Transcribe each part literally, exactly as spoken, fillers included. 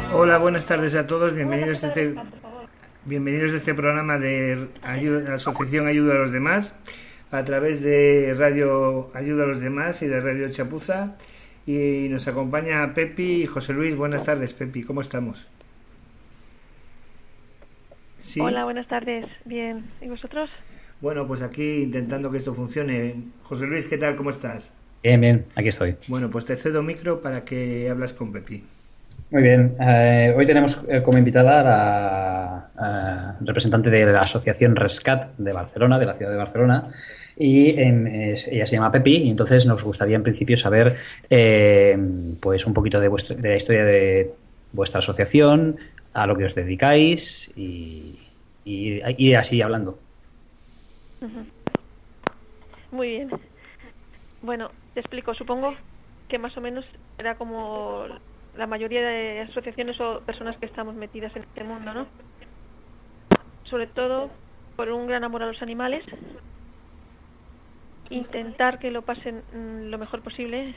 Hola, buenas tardes a todos. Bienvenidos a este, bienvenidos a este programa de ayuda, Asociación Ayuda a los Demás, a través de Radio Ayuda a los Demás y de Radio Chapuza. Y nos acompaña Pepi y José Luis. Buenas tardes, Pepi. ¿Cómo estamos? ¿Sí? Hola, buenas tardes. Bien. ¿Y vosotros? Bueno, pues aquí intentando que esto funcione. José Luis, ¿qué tal? ¿Cómo estás? Bien, bien. Aquí estoy. Bueno, pues te cedo micro para que hablas con Pepi. Muy bien. Eh, hoy tenemos eh, como invitada a la a representante de la Asociación Rescat de Barcelona, de la ciudad de Barcelona, y en, es, ella se llama Pepi, y entonces nos gustaría en principio saber eh, pues un poquito de, vuestra, de la historia de vuestra asociación, a lo que os dedicáis y, y, y así hablando. Muy bien. Bueno, te explico. Supongo que más o menos era como la mayoría de asociaciones o personas que estamos metidas en este mundo, ¿no? Sobre todo por un gran amor a los animales, intentar que lo pasen mm, lo mejor posible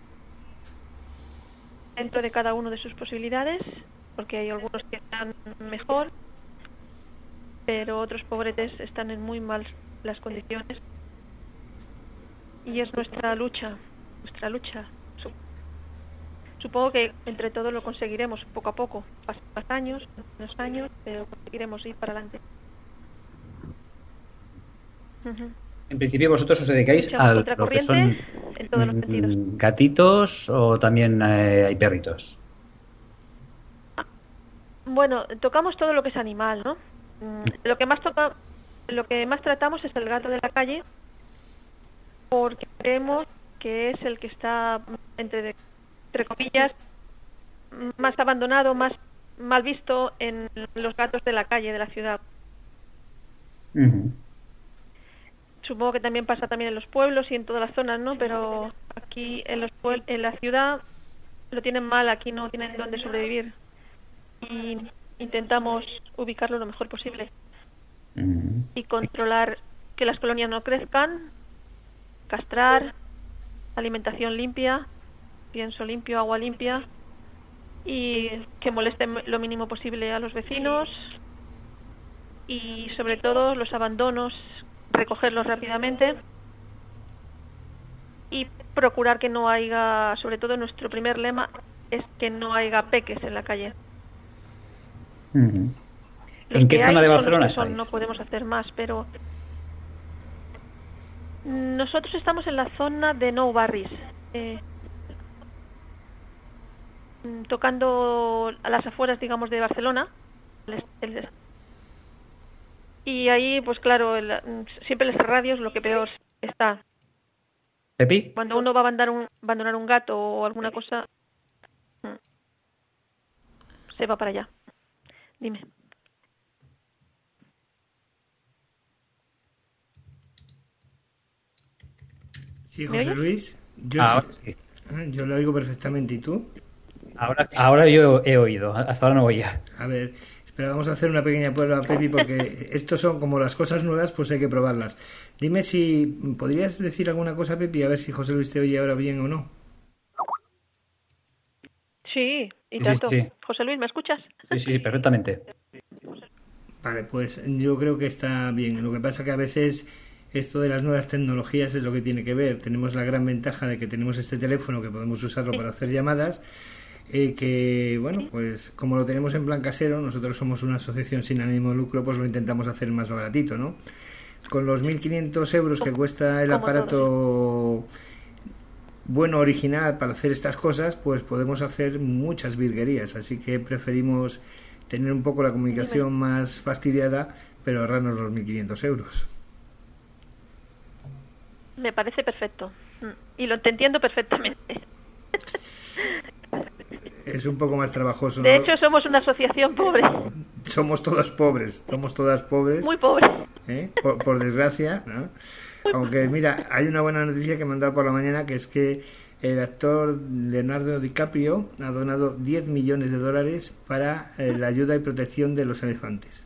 dentro de cada uno de sus posibilidades, porque hay algunos que están mejor, pero otros pobretes están en muy mal las condiciones, y es nuestra lucha, nuestra lucha. Supongo que entre todos lo conseguiremos poco a poco, pasan más años, menos años, pero conseguiremos ir para adelante. Uh-huh. En principio vosotros os dedicáis Luchamos a contra lo que son en todos los sentidos. Gatitos o también eh, hay perritos. Bueno, tocamos todo lo que es animal, ¿no? Lo que más toca, lo que más tratamos es el gato de la calle, porque creemos que es el que está entre entre comillas, más abandonado, más mal visto en los gatos de la calle, de la ciudad. Uh-huh. Supongo que también pasa también en los pueblos y en todas las zonas, ¿no? Pero aquí en los pueblos, en la ciudad lo tienen mal, aquí no tienen dónde sobrevivir. Y intentamos ubicarlo lo mejor posible. Uh-huh. Y controlar que las colonias no crezcan, castrar, alimentación limpia, pienso limpio, agua limpia, y que moleste lo mínimo posible a los vecinos, y sobre todo los abandonos, recogerlos rápidamente y procurar que no haya, sobre todo nuestro primer lema es que no haya peques en la calle. Uh-huh. ¿En qué zona de Barcelona estáis? No podemos hacer más, pero nosotros estamos en la zona de Nou Barris, eh, tocando a las afueras, digamos, de Barcelona. El, el, y ahí, pues claro, el, siempre las radios lo que peor está. ¿Pepi? Cuando uno va a abandonar un, abandonar un gato o alguna cosa, se va para allá. Dime. Sí, José Luis. Yo, ah, sí. Yo lo oigo perfectamente. ¿Y tú? Ahora, ahora yo he oído, hasta ahora no oía. A ver, espera, vamos a hacer una pequeña prueba, Pepi, porque estos son como las cosas nuevas, pues hay que probarlas. Dime si podrías decir alguna cosa, Pepi, a ver si José Luis te oye ahora bien o no. Sí, y sí, tanto. Sí, sí. José Luis, ¿me escuchas? Sí, sí, perfectamente. Vale, pues yo creo que está bien. Lo que pasa que a veces esto de las nuevas tecnologías es lo que tiene que ver. Tenemos la gran ventaja de que tenemos este teléfono que podemos usarlo para hacer llamadas. Eh, que bueno, pues como lo tenemos en plan casero, nosotros somos una asociación sin ánimo de lucro, pues lo intentamos hacer más baratito, ¿no? Con los mil quinientos euros que cuesta el aparato bueno, original para hacer estas cosas, pues podemos hacer muchas virguerías, así que preferimos tener un poco la comunicación más fastidiada, pero ahorrarnos los mil quinientos euros. Me parece perfecto y lo te entiendo perfectamente. Es un poco más trabajoso, ¿no? De hecho, somos una asociación pobre. Somos todos pobres, somos todas pobres. Muy pobres. ¿Eh? Por, por desgracia, ¿no? Aunque, mira, hay una buena noticia que me han dado por la mañana, que es que el actor Leonardo DiCaprio ha donado diez millones de dólares para eh, la ayuda y protección de los elefantes.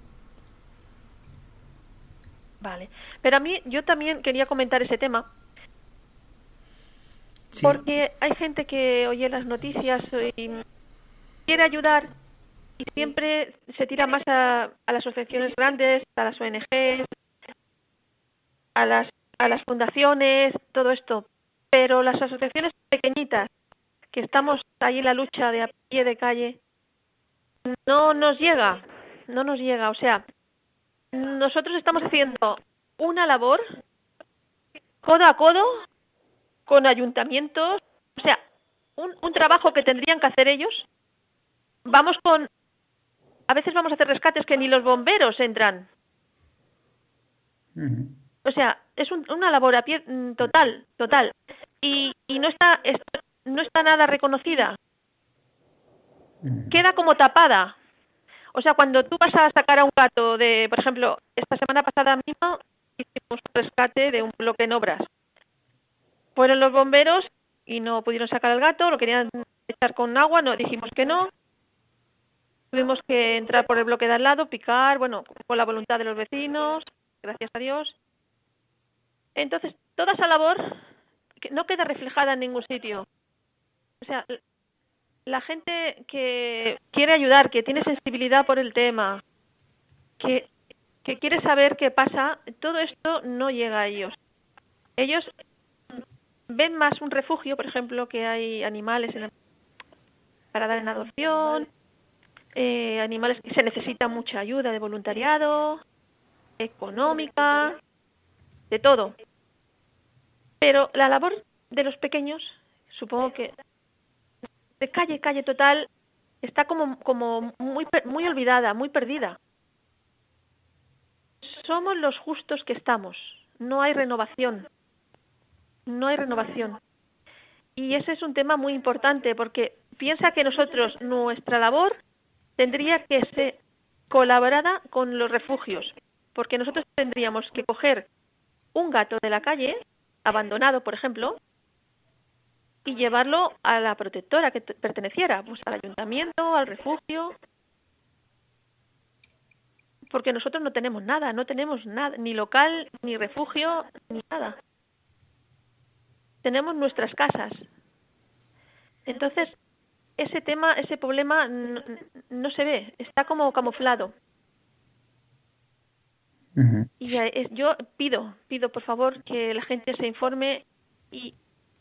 Vale. Pero a mí, yo también quería comentar ese tema. Sí. Porque hay gente que oye las noticias y quiere ayudar y siempre se tira más a, a las asociaciones grandes, a las O N Ges, a las, a las fundaciones, todo esto. Pero las asociaciones pequeñitas, que estamos ahí en la lucha de a pie de calle, no nos llega, no nos llega. O sea, nosotros estamos haciendo una labor codo a codo con ayuntamientos, o sea, un, un trabajo que tendrían que hacer ellos. Vamos con, a veces vamos a hacer rescates que ni los bomberos entran. Uh-huh. O sea, es un, una labor a pie total, total. Y, y no está, es, no está nada reconocida. Uh-huh. Queda como tapada. O sea, cuando tú vas a sacar a un gato de, por ejemplo, esta semana pasada mismo hicimos un rescate de un bloque en obras. Fueron los bomberos y no pudieron sacar al gato, lo querían echar con agua, no dijimos que no. Tuvimos que entrar por el bloque de al lado, picar, bueno, con la voluntad de los vecinos, gracias a Dios. Entonces, toda esa labor no queda reflejada en ningún sitio. O sea, la gente que quiere ayudar, que tiene sensibilidad por el tema, que, que quiere saber qué pasa, todo esto no llega a ellos. Ellos ven más un refugio, por ejemplo, que hay animales en la, para dar en adopción, eh, animales que se necesita mucha ayuda de voluntariado, económica, de todo. Pero la labor de los pequeños, supongo que de calle, calle total, está como, como muy, muy olvidada, muy perdida. Somos los justos que estamos, no hay renovación, no hay renovación. Y ese es un tema muy importante, porque piensa que nosotros, nuestra labor tendría que ser colaborada con los refugios, porque nosotros tendríamos que coger un gato de la calle, abandonado, por ejemplo, y llevarlo a la protectora que perteneciera, pues al ayuntamiento, al refugio, porque nosotros no tenemos nada, no tenemos nada, ni local, ni refugio, ni nada. Tenemos nuestras casas. Entonces, ese tema, ese problema no, no se ve, está como camuflado. Uh-huh. Y eh, yo pido, pido por favor que la gente se informe y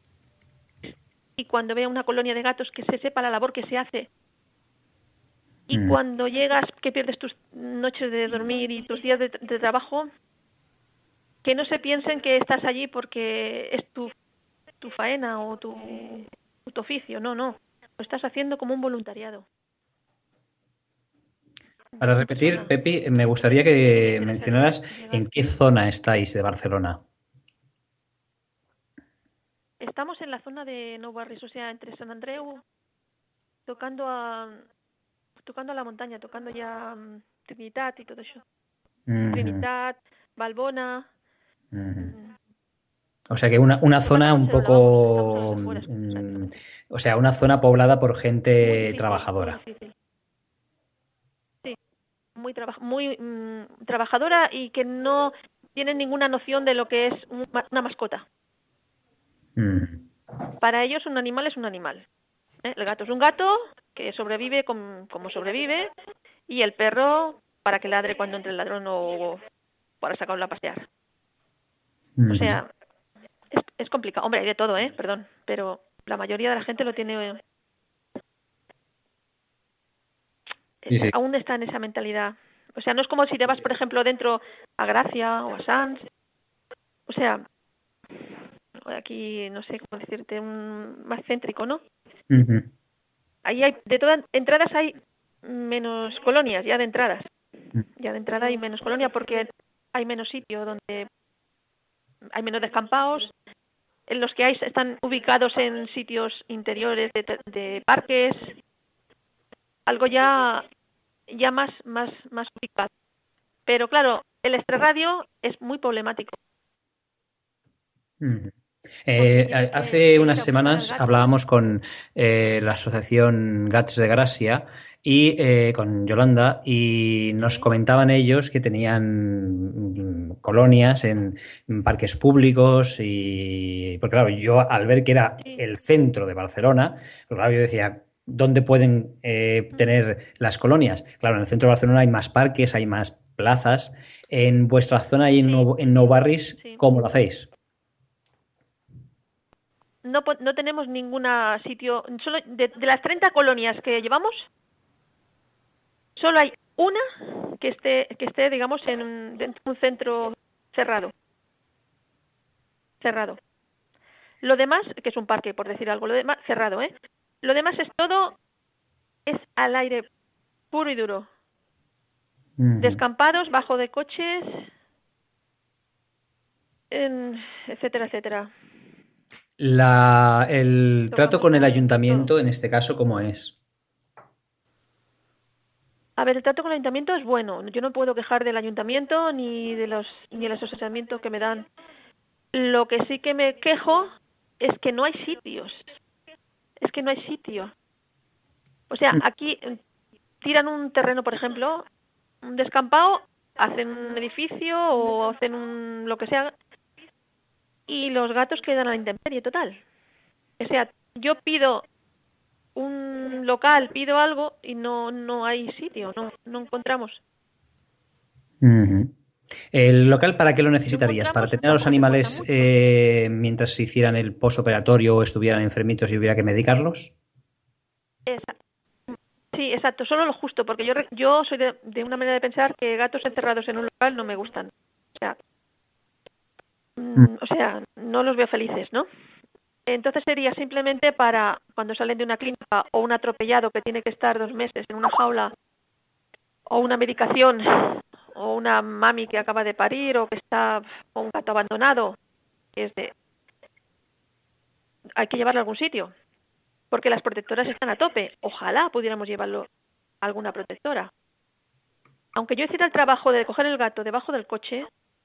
y cuando vea una colonia de gatos que se sepa la labor que se hace. Y mm. cuando llegas, que pierdes tus noches de dormir y tus días de, de trabajo, que no se piensen que estás allí porque es tu, tu faena o tu, tu oficio. No, no. Lo estás haciendo como un voluntariado. Para repetir, Pepi, me gustaría que mencionaras en qué zona estáis de Barcelona. Estamos en la zona de Nou Barris, o sea, entre Sant Andreu, tocando a tocando a la montaña, tocando ya um, Trinitat y todo eso. Mm-hmm. Trinitat, Valbona. Mm-hmm. O sea que una, una zona un poco... Afuera, mm, o sea, una zona poblada por gente muy difícil, trabajadora. Muy difícil. Sí, muy, traba, muy mm, trabajadora y que no tienen ninguna noción de lo que es una mascota. Mm. Para ellos un animal es un animal. ¿eh? El gato es un gato que sobrevive como, como sobrevive y el perro para que ladre cuando entre el ladrón o para sacarlo a pasear. Mm. O sea, es, es complicado. Hombre, hay de todo, ¿eh? Perdón, pero la mayoría de la gente lo tiene... Sí, sí. Aún está en esa mentalidad. O sea, no es como si te vas, por ejemplo, dentro a Gracia o a Sants. O sea... aquí no sé cómo decirte, un más céntrico, ¿no? Uh-huh. Ahí hay, de todas entradas hay menos colonias, ya de entradas. Uh-huh. Ya de entrada hay menos colonia porque hay menos sitio donde hay menos descampados. En los que hay están ubicados en sitios interiores de, de parques. Algo ya ya más más más ubicado. Pero claro, el extrarradio es muy problemático. Uh-huh. Eh, hace unas semanas hablábamos con eh, la asociación Gats de Gracia y eh, con Yolanda y nos comentaban ellos que tenían colonias en, en parques públicos y porque claro, yo al ver que era el centro de Barcelona, pues claro, yo decía, dónde pueden eh, tener las colonias. Claro, en el centro de Barcelona hay más parques, hay más plazas. En vuestra zona y en, Sí, Nou, en Nou Barris, sí. ¿cómo lo hacéis? No, po- no tenemos ningún sitio, solo de, de las treinta colonias que llevamos, solo hay una que esté, que esté digamos, en un, dentro de un centro cerrado. Cerrado. Lo demás, que es un parque, por decir algo, lo demás, cerrado, ¿eh? Lo demás es todo, es al aire puro y duro. Ujú. Descampados, bajo de coches, en- etcétera, etcétera. La, el trato Tocamos con el todo. ayuntamiento, en este caso, ¿cómo es? A ver, el trato con el ayuntamiento es bueno. Yo no puedo quejar del ayuntamiento ni de los ni el asesoramiento que me dan. Lo que sí que me quejo es que no hay sitios. Es que no hay sitio. O sea, aquí eh, tiran un terreno, por ejemplo, un descampado, hacen un edificio o hacen un lo que sea y los gatos quedan a la intemperie total. O sea, yo pido un local, pido algo y no no hay sitio, no no encontramos. Ujú. ¿El local para qué lo No necesitarías? ¿Para encontramos, tener a los tampoco hace falta animales mucho. eh, mientras se hicieran el posoperatorio o estuvieran enfermitos y hubiera que medicarlos? Esa- Sí, exacto, solo lo justo, porque yo re- yo soy de, de una manera de pensar que gatos encerrados en un local no me gustan. O sea, mm, o sea, no los veo felices, ¿no? Entonces sería simplemente para cuando salen de una clínica o un atropellado que tiene que estar dos meses en una jaula o una medicación o una mami que acaba de parir o que está o un gato abandonado, que es de hay que llevarlo a algún sitio, porque las protectoras están a tope. Ojalá pudiéramos llevarlo a alguna protectora. Aunque yo hiciera el trabajo de coger el gato debajo del coche,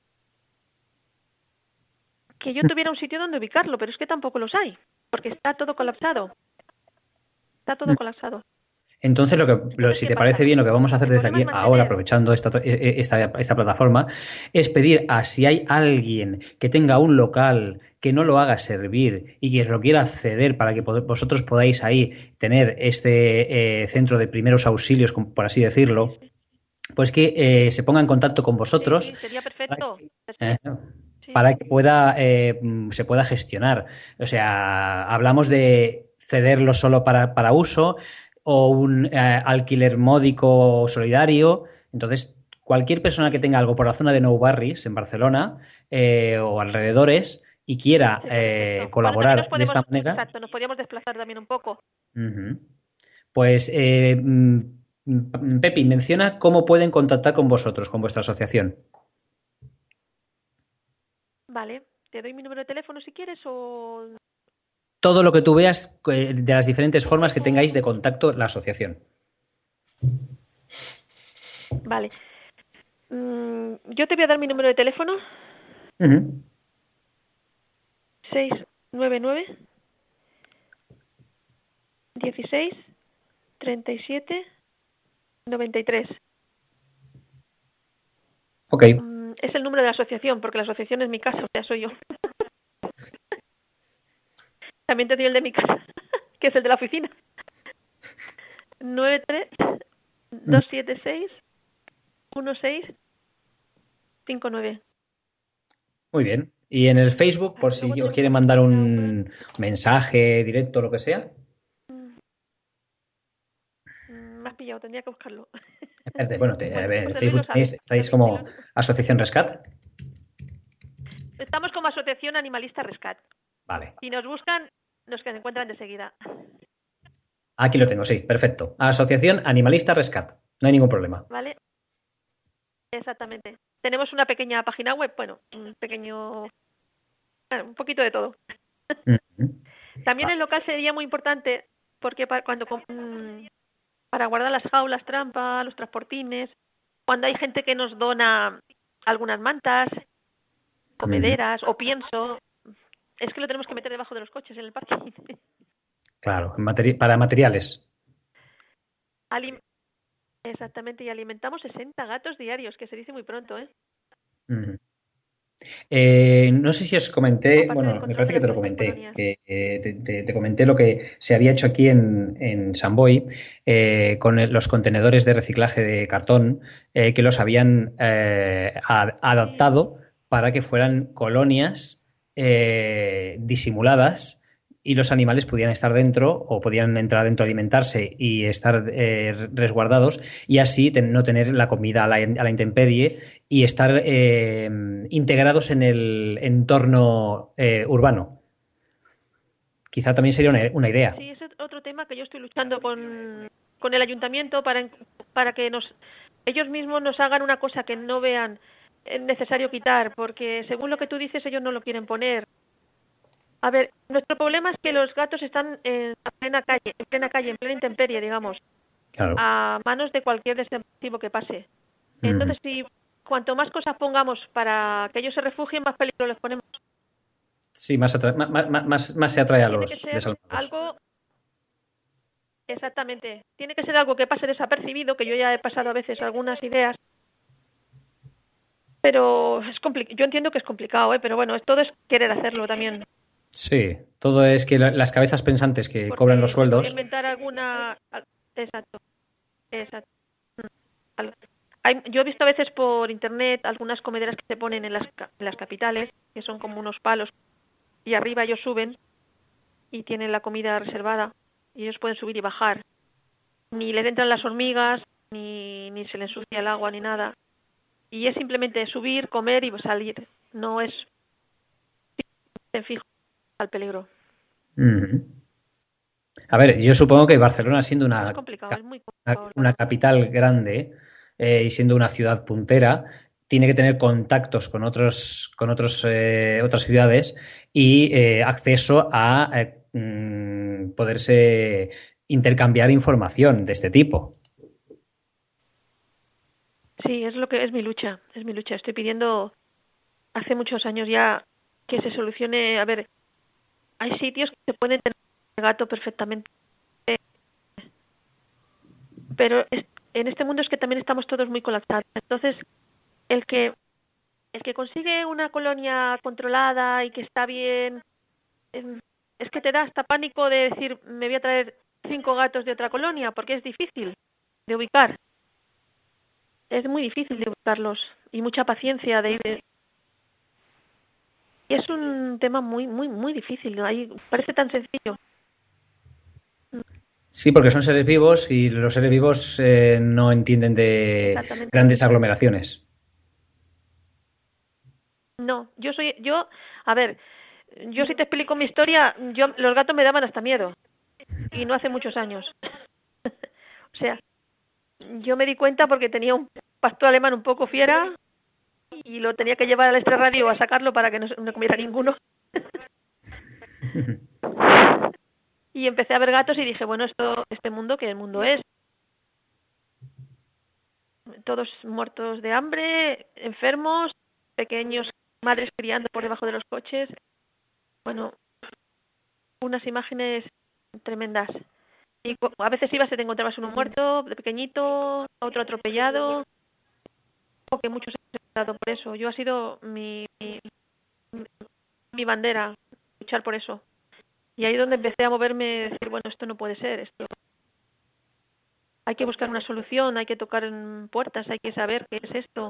que yo tuviera un sitio donde ubicarlo, pero es que tampoco los hay, porque está todo colapsado. Está todo colapsado. Entonces, lo que, lo- Entonces, si ¿qué te parece pasa? bien, lo que vamos a hacer Que desde podemos aquí ahora, mantener... aprovechando esta, tra- eh, eh, esta, esta plataforma, es pedir a si hay alguien que tenga un local que no lo haga servir y que lo quiera ceder para que pod- vosotros podáis ahí tener este eh, centro de primeros auxilios, com- por así Sí, decirlo, sí, pues que eh, se ponga en contacto con vosotros sí, sería para perfecto. que, eh, Perfecto. Sí, para que pueda, eh, mm, se pueda gestionar. O sea, hablamos de cederlo solo para, para uso o un eh, alquiler módico o solidario. Entonces, cualquier persona que tenga algo por la zona de Nou Barris, en Barcelona, eh, o alrededores, y quiera sería eh, perfecto. Bueno, también nos colaborar de podemos... esta manera, Exacto, nos podríamos desplazar también un poco. ujú, pues, eh, mm, mm, Pepi, menciona cómo pueden contactar con vosotros, con vuestra asociación. Vale. ¿Te doy mi número de teléfono si quieres o...? Todo lo que tú veas eh, de las diferentes formas que tengáis de contacto la asociación. Vale. Mm, yo te voy a dar mi número de teléfono. Ujú. seis nueve nueve, dieciséis, treinta y siete, noventa y tres. Ok. Mm, es el número de la asociación, porque la asociación es mi casa, o sea, soy yo. También te doy el de mi casa, que es el de la oficina. nueve tres, dos siete seis, uno seis cinco nueve. Muy bien. Y en el Facebook, por Vale, luego si os tenemos quiere también mandar página web. un mensaje directo o lo que sea. Mm, Me has pillado, tendría que buscarlo. Espérate, bueno, te- a Bueno, ver, en José Luis lo Facebook tenéis, sabe. estáis También, si como lo- Asociación Rescat. Estamos como Asociación Animalista Rescat. Vale. Si nos buscan, nos encuentran de seguida. Aquí lo tengo, sí, perfecto. Asociación Animalista Rescat. No hay ningún problema. ¿Vale? Exactamente. Tenemos una pequeña página web, bueno, un pequeño... bueno, un poquito de todo. Ujú. También Va. el local sería muy importante porque pa- cuando com- mm, para guardar las jaulas trampa, los transportines, cuando hay gente que nos dona algunas mantas, comederas o pienso, es que lo tenemos que meter debajo de los coches en el parking. Claro, materi- para materiales. Alim- Exactamente, y alimentamos sesenta gatos diarios, que se dice muy pronto, ¿eh? Ujú. Eh, no sé si os comenté, aparte del bueno, me control parece de que las te lo nuevas comenté, colonias. que eh, te, te- te comenté lo que se había hecho aquí en, en San Boi eh, con el- los contenedores de reciclaje de cartón eh, que los habían eh, a- Sí, adaptado para que fueran colonias eh, disimuladas y los animales pudieran estar dentro o podían entrar dentro a alimentarse y estar eh, resguardados y así ten- no tener la comida a la, a la intemperie y estar eh, integrados en el entorno eh, urbano. Quizá también sería una, una idea. sí, ese es otro tema que yo estoy luchando con, con el ayuntamiento para, para que nos ellos mismos nos hagan una cosa que no vean eh, necesario quitar, porque según lo que tú dices, ellos no lo quieren poner. A ver, nuestro problema es que los gatos están en plena calle, en plena calle, en plena intemperie, digamos, Claro. a manos de cualquier desapercibivo que pase. Ujú. Entonces, si cuanto más cosas pongamos para que ellos se refugien, más peligro les ponemos. Sí, más, atra- ma- ma- más, más se atrae a Tiene que los ser desalmados. algo, exactamente, tiene que ser algo que pase desapercibido, que yo ya he pasado a veces algunas ideas, pero es compli- yo entiendo que es complicado, ¿eh? Pero bueno, es- todo es querer hacerlo también, Sí, todo es que la- las cabezas pensantes que cobran los porque se puede sueldos. inventar alguna... al- Exacto, exacto. Mm. Al- Hay, yo he visto a veces por internet algunas comederas que se ponen en las, ca- en las capitales, que son como unos palos, y arriba ellos suben y tienen la comida reservada, y ellos pueden subir y bajar. Ni les entran las hormigas, ni, ni se les ensucia el agua, ni nada. Y es simplemente subir, comer y salir. No es en fijo al peligro. Ujú. A ver, yo supongo que Barcelona, siendo Es una, complicado, ca- es muy una, complicado, la una verdad. capital grande eh, y siendo una ciudad puntera, tiene que tener contactos con otros, con otros, eh, otras ciudades y eh, acceso a eh, mm, poderse intercambiar información de este tipo. Sí, es lo que es mi lucha, es mi lucha. Estoy pidiendo hace muchos años ya que se solucione. A ver, hay sitios que se pueden tener gato perfectamente, pero es- en este mundo es que también estamos todos muy colapsados. Entonces, el que el que consigue una colonia controlada y que está bien, em, es que te da hasta pánico de decir, me voy a traer cinco gatos de otra colonia, porque es difícil de ubicar. Es muy difícil de ubicarlos y mucha paciencia de ir. Y es un tema muy, muy, muy difícil, ¿no? Ahí parece tan sencillo. Sí, porque son seres vivos y los seres vivos eh, no entienden de Exactamente. grandes aglomeraciones. No, yo soy, yo, a ver, yo si te explico mi historia, yo, los gatos me daban hasta miedo. Y no hace muchos años. O sea, yo me di cuenta porque tenía un pastor alemán un poco fiera y lo tenía que llevar al extrarradio a sacarlo para que no, se- no comiera ninguno. Y empecé a ver gatos y dije, bueno, esto, este mundo, ¿qué mundo es? Todos muertos de hambre, enfermos, pequeños, madres criando por debajo de los coches. Bueno, unas imágenes tremendas. Y cu- a veces ibas y te encontrabas uno muerto, de pequeñito, otro atropellado, o que muchos han pasado por eso. Yo ha sido mi, mi, mi bandera, luchar por eso. Y ahí es donde empecé a moverme, decir, bueno, esto no puede ser, esto hay que buscar una solución, hay que tocar en puertas, hay que saber qué es esto.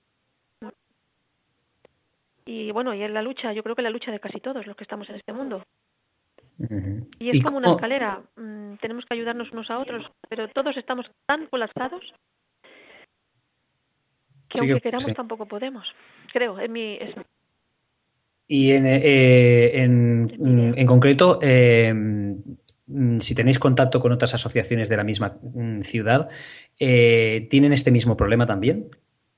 Y bueno, y es la lucha, yo creo que la lucha de casi todos los que estamos en este mundo. Ujú. Y es ¿Y como una cómo? escalera, mm, tenemos que ayudarnos unos a otros, pero todos estamos tan colapsados que Sí que aunque queramos sí. tampoco podemos. Creo, es mi, es, Y en, eh, es mi en, idea. en concreto, eh, mm, si tenéis contacto con otras asociaciones de la misma mm, ciudad, eh, ¿tienen este mismo problema también?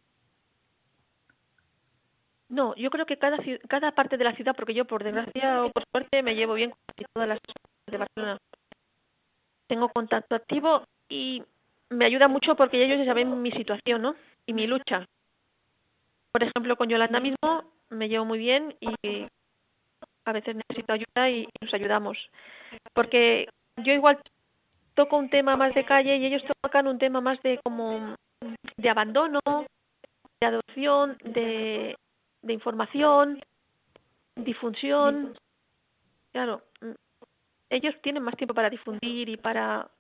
No, yo creo que cada ciu- cada parte de la ciudad, porque yo por desgracia o por suerte me llevo bien con casi todas las ciudades de Barcelona. Tengo contacto activo y me ayuda mucho porque ellos ya saben mi situación, ¿no? Y mi lucha. Por ejemplo, con Yolanda mismo me llevo muy bien y a veces necesito ayuda y nos ayudamos. Porque yo igual toco un tema más de calle y ellos tocan un tema más de como de abandono, de adopción, de de información, difusión. Claro, ellos tienen más tiempo para difundir y para...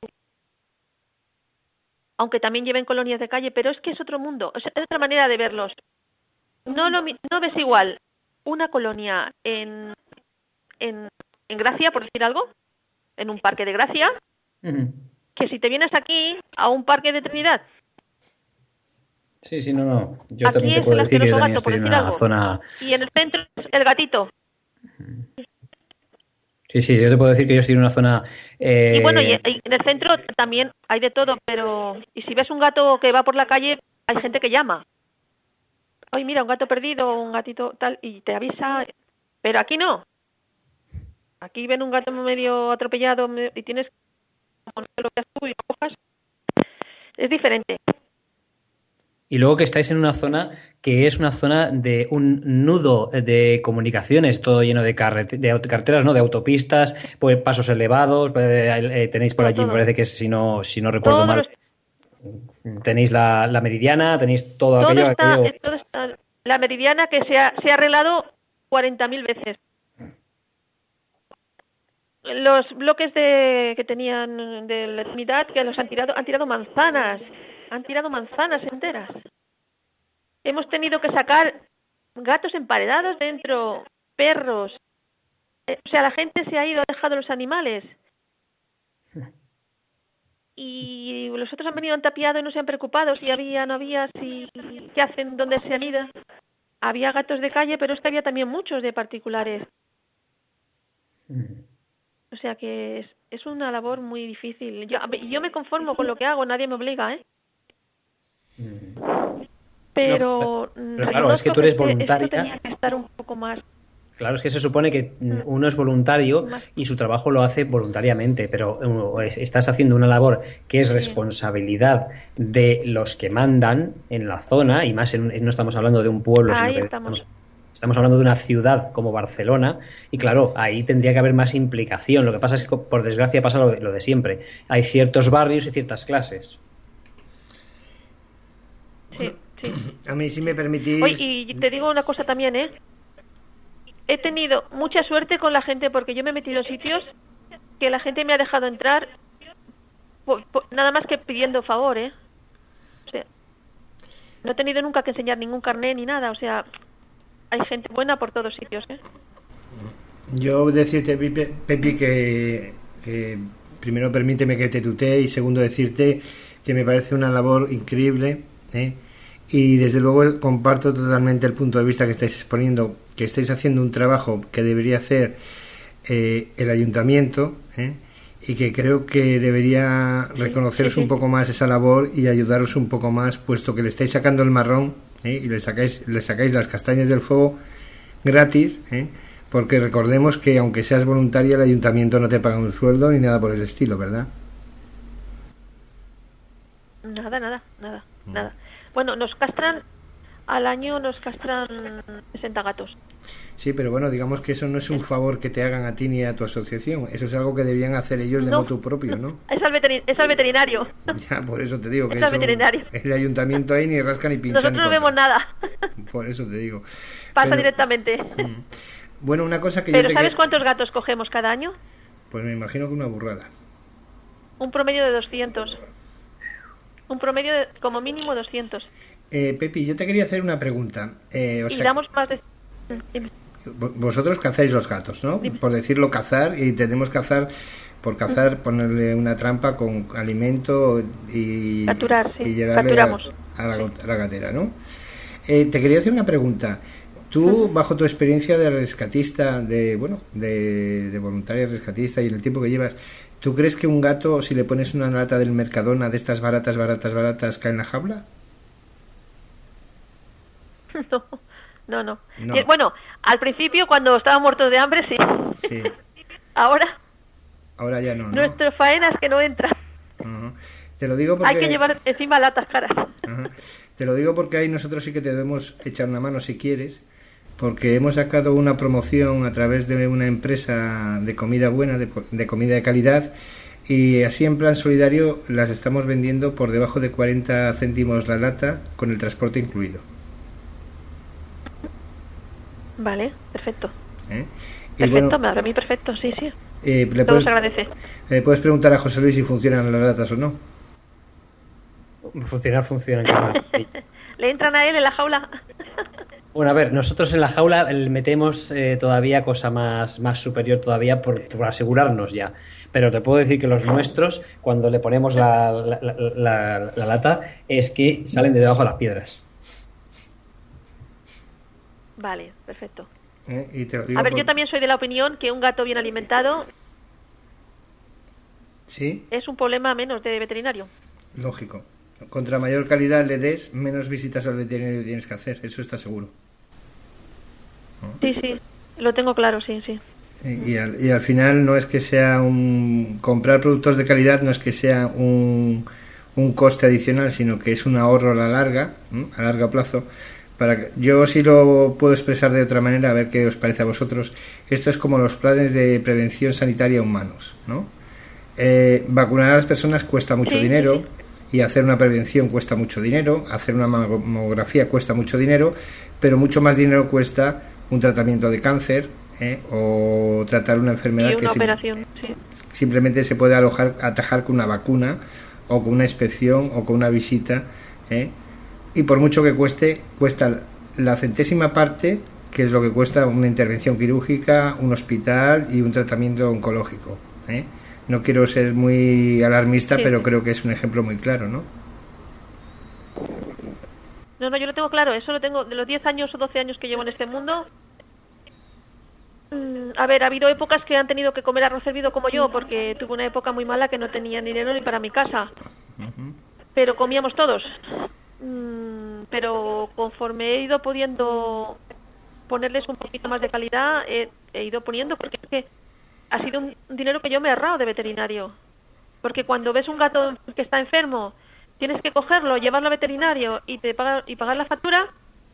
Aunque también lleven colonias de calle, pero es que es otro mundo, o sea, es otra manera de verlos. No, lo, no ves igual una colonia en, en, en Gracia, por decir algo, en un parque de Gracia, uh-huh. que si te vienes aquí a un parque de Trinidad. Sí, sí, no, no. Yo aquí también te puedo decir que yo también estoy en una algo. zona... Y en el centro el gatito. Sí, sí, yo te puedo decir que yo estoy en una zona... Eh... Y bueno, y en el centro también hay de todo, pero... Y si ves un gato que va por la calle, hay gente que llama. Oye, mira, un gato perdido, un gatito tal, y te avisa. Pero aquí no. Aquí ven un gato medio atropellado y tienes que ponerlo que tú y lo cojas. Es diferente. Y luego que estáis en una zona que es una zona de un nudo de comunicaciones, todo lleno de, carret- de carreteras, ¿no? De autopistas, pues pasos elevados, eh, tenéis por allí, todo. Me parece que si no, si no recuerdo Todos mal, los... tenéis la, la meridiana, tenéis todo, todo aquello, está, aquello... Todo está, la meridiana que se ha, se ha arreglado cuarenta mil veces. Los bloques de que tenían de la Trinidad, que los han tirado, han tirado manzanas. Han tirado manzanas enteras. Hemos tenido que sacar gatos emparedados dentro, perros. Eh, o sea, la gente se ha ido, ha dejado los animales. Y los otros han venido, han tapiado y no se han preocupado si había, no había, si qué hacen, dónde se han ido. Había gatos de calle, pero es que había también muchos de particulares. O sea que es, es una labor muy difícil. Yo, yo me conformo con lo que hago, nadie me obliga, ¿eh? Pero, no, pero claro, es que tú eres voluntaria. Esto tenía que estar un poco más. Claro, es que se supone que uno es voluntario y su trabajo lo hace voluntariamente, pero estás haciendo una labor que es responsabilidad de los que mandan en la zona, y más en, no estamos hablando de un pueblo, ahí sino que estamos. estamos, estamos hablando de una ciudad como Barcelona, y claro, ahí tendría que haber más implicación. Lo que pasa es que, por desgracia, pasa lo de, lo de siempre. Hay ciertos barrios y ciertas clases. Sí, sí. A mí, si me permitís... Oye, y te digo una cosa también, ¿eh? He tenido mucha suerte con la gente porque yo me he metido en sitios que la gente me ha dejado entrar por, por, nada más que pidiendo favor, ¿eh? O sea, no he tenido nunca que enseñar ningún carné ni nada, o sea, hay gente buena por todos sitios, ¿eh? Yo decirte, Pepi, que, que primero permíteme que te tutee y segundo decirte que me parece una labor increíble, ¿eh? Y desde luego comparto totalmente el punto de vista que estáis exponiendo, que estáis haciendo un trabajo que debería hacer eh, el ayuntamiento, ¿eh? Y que creo que debería reconoceros un poco más esa labor y ayudaros un poco más, puesto que le estáis sacando el marrón, ¿eh? Y le sacáis, le sacáis las castañas del fuego gratis, ¿eh? Porque recordemos que aunque seas voluntaria, el ayuntamiento no te paga un sueldo ni nada por el estilo, ¿verdad? Nada, nada, nada, mm. nada. Bueno, nos castran, al año nos castran sesenta gatos. Sí, pero bueno, digamos que eso no es un favor que te hagan a ti ni a tu asociación. Eso es algo que deberían hacer ellos de no, motu propio, ¿no? Es al, veterin- es al veterinario. Ya, por eso te digo que es al veterinario. El ayuntamiento ahí ni rasca ni pincha. Nosotros no vemos nada. Por eso te digo. Pasa pero, directamente. Bueno, una cosa que pero yo te ¿sabes que... cuántos gatos cogemos cada año? Pues me imagino que una burrada. Un promedio de doscientos. Un promedio de como mínimo doscientos. Eh, Pepi, yo te quería hacer una pregunta. Eh, o y sea, damos más de... Vosotros cazáis los gatos, ¿no? Dime. Por decirlo, cazar, y tenemos que cazar, por cazar, ponerle una trampa con alimento y, Capturar, sí. y llevarle Capturamos. A, a, la, a la gatera, ¿no? Eh, te quería hacer una pregunta. Tú, bajo tu experiencia de rescatista, de bueno, de, de voluntaria rescatista y en el tiempo que llevas, ¿tú crees que un gato, si le pones una lata del Mercadona de estas baratas, baratas, baratas, cae en la jaula? No, no, no. no. Y, bueno, al principio cuando estaba muertos de hambre, sí. Sí. Ahora. Ahora ya no. ¿no? Nuestra faena es que no entra. Uh-huh. Te lo digo porque... Hay que llevar encima latas caras. Uh-huh. Te lo digo porque ahí nosotros sí que te debemos echar una mano si quieres, porque hemos sacado una promoción a través de una empresa de comida buena, de, de comida de calidad, y así en plan solidario las estamos vendiendo por debajo de cuarenta céntimos la lata con el transporte incluido. Vale, perfecto. ¿Eh? Y Perfecto, bueno, para mí perfecto, sí, sí. eh, le Todo puedes, se agradece. eh, puedes preguntar a José Luis si funcionan las latas o no. Funcionar, funciona. ¿Le entran a él en la jaula? Bueno, a ver, nosotros en la jaula le metemos eh, todavía cosa más, más superior todavía por, por asegurarnos ya. Pero te puedo decir que los nuestros, cuando le ponemos la, la, la, la, la lata, es que salen de debajo de las piedras. Vale, perfecto. ¿Eh? Y te lo digo A ver, por- yo también soy de la opinión que un gato bien alimentado Sí, es un problema menos de veterinario. lógico. Contra mayor calidad le des, menos visitas al veterinario tienes que hacer, eso está seguro. Sí, sí, lo tengo claro, sí, sí. Y, y al, y al final no es que sea un... Comprar productos de calidad no es que sea un, un coste adicional, sino que es un ahorro a la larga, ¿m? a largo plazo. Para que, yo sí lo puedo expresar de otra manera, a ver qué os parece a vosotros. Esto es como los planes de prevención sanitaria humanos, ¿no? Eh, vacunar a las personas cuesta mucho Sí, dinero, sí, y hacer una prevención cuesta mucho dinero, hacer una mamografía cuesta mucho dinero, pero mucho más dinero cuesta un tratamiento de cáncer, ¿eh? o tratar una enfermedad Y que una sim- operación, sí. simplemente se puede alojar, atajar con una vacuna o con una inspección o con una visita, ¿eh? Y por mucho que cueste, cuesta la centésima parte, que es lo que cuesta una intervención quirúrgica, un hospital y un tratamiento oncológico, ¿eh? No quiero ser muy alarmista, Sí. pero creo que es un ejemplo muy claro, ¿no? No, no, yo lo tengo claro, eso lo tengo de los diez años o doce años que llevo en este mundo. Mm, A ver, ha habido épocas que han tenido que comer arroz hervido como yo, porque tuve una época muy mala que no tenía dinero ni para mi casa. Pero comíamos todos. Mm, Pero conforme he ido pudiendo ponerles un poquito más de calidad, he, he ido poniendo, porque es que ha sido un dinero que yo me he ahorrado de veterinario. Porque cuando ves un gato que está enfermo, tienes que cogerlo, llevarlo al veterinario y te pagar, y pagar la factura.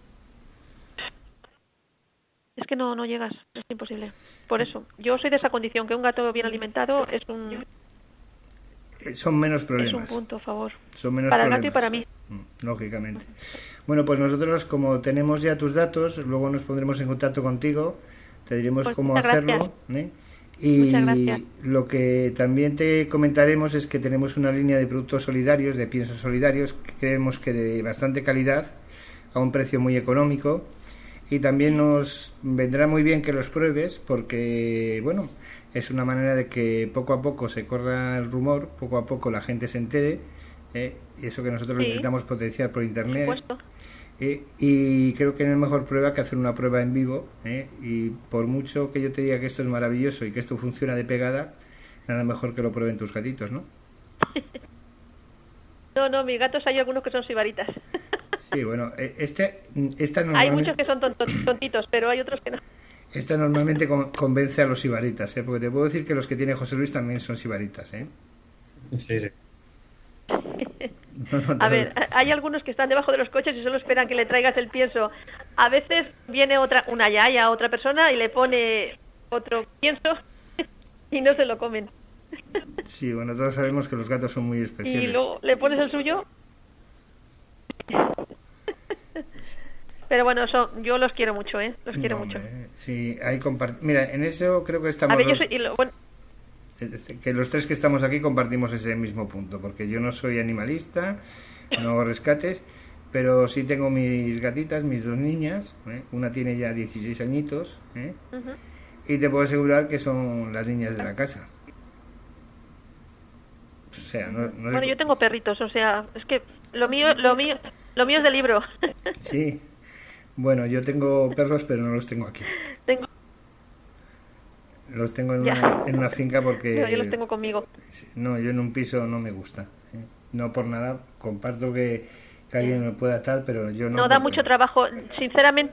Es que no no llegas, es imposible. Por eso, yo soy de esa condición, que un gato bien alimentado es un, Eh, Son menos es un problemas. punto a favor. Son menos Para el gato problemas. y para mí. Mm, Lógicamente. Bueno, pues nosotros, como tenemos ya tus datos, luego nos pondremos en contacto contigo, te diremos Pues cómo muchas hacerlo. ¿eh? Muchas Y gracias. lo que también te comentaremos es que tenemos una línea de productos solidarios, de piensos solidarios, que creemos que de bastante calidad, a un precio muy económico. Y también nos vendrá muy bien que los pruebes, porque, bueno, es una manera de que poco a poco se corra el rumor, poco a poco la gente se entere, ¿eh? Y eso que nosotros lo Sí. intentamos potenciar por internet. Por supuesto. Eh, y creo que no hay mejor prueba que hacer una prueba en vivo, ¿eh? Y por mucho que yo te diga que esto es maravilloso y que esto funciona de pegada, nada mejor que lo prueben tus gatitos, ¿no? No, no, mis gatos hay algunos que son sibaritas. Sí, bueno, eh, este, esta Hay normalmente, muchos que son tontos- tontitos, pero hay otros que no. esta normalmente con- convence a los sibaritas, ¿eh? Porque te puedo decir que los que tiene José Luis también son sibaritas, ¿eh? Sí, sí. No, no te A lo- ver, hay algunos que están debajo de los coches y solo esperan que le traigas el pienso. A veces viene otra, una yaya, otra persona y le pone otro pienso y no se lo comen. Sí, bueno, todos sabemos que los gatos son muy Y especiales. luego le pones el suyo. Pero bueno, son, yo los quiero mucho, ¿eh? Los quiero No, mucho. hombre, sí, hay compart- Mira, en eso creo que estamos A ver, yo los- soy, y lo- bueno, que los tres que estamos aquí compartimos ese mismo punto, porque yo no soy animalista, no hago rescates, pero sí tengo mis gatitas, mis dos niñas, ¿eh? Una tiene ya dieciséis añitos, ¿eh? ujú. Y te puedo asegurar que son las niñas de la casa. O sea, no, no sé- Bueno, yo tengo perritos, o sea, es que lo mío, lo mío, lo mío es de libro. Sí, bueno, yo tengo perros, pero no los tengo aquí. tengo, Los tengo en, Ya. una, en una finca porque... yo, yo los tengo conmigo. No, yo en un piso no me gusta. ¿eh? No por nada, comparto que, que alguien me pueda tal, pero yo no... No da porque- mucho trabajo, sinceramente.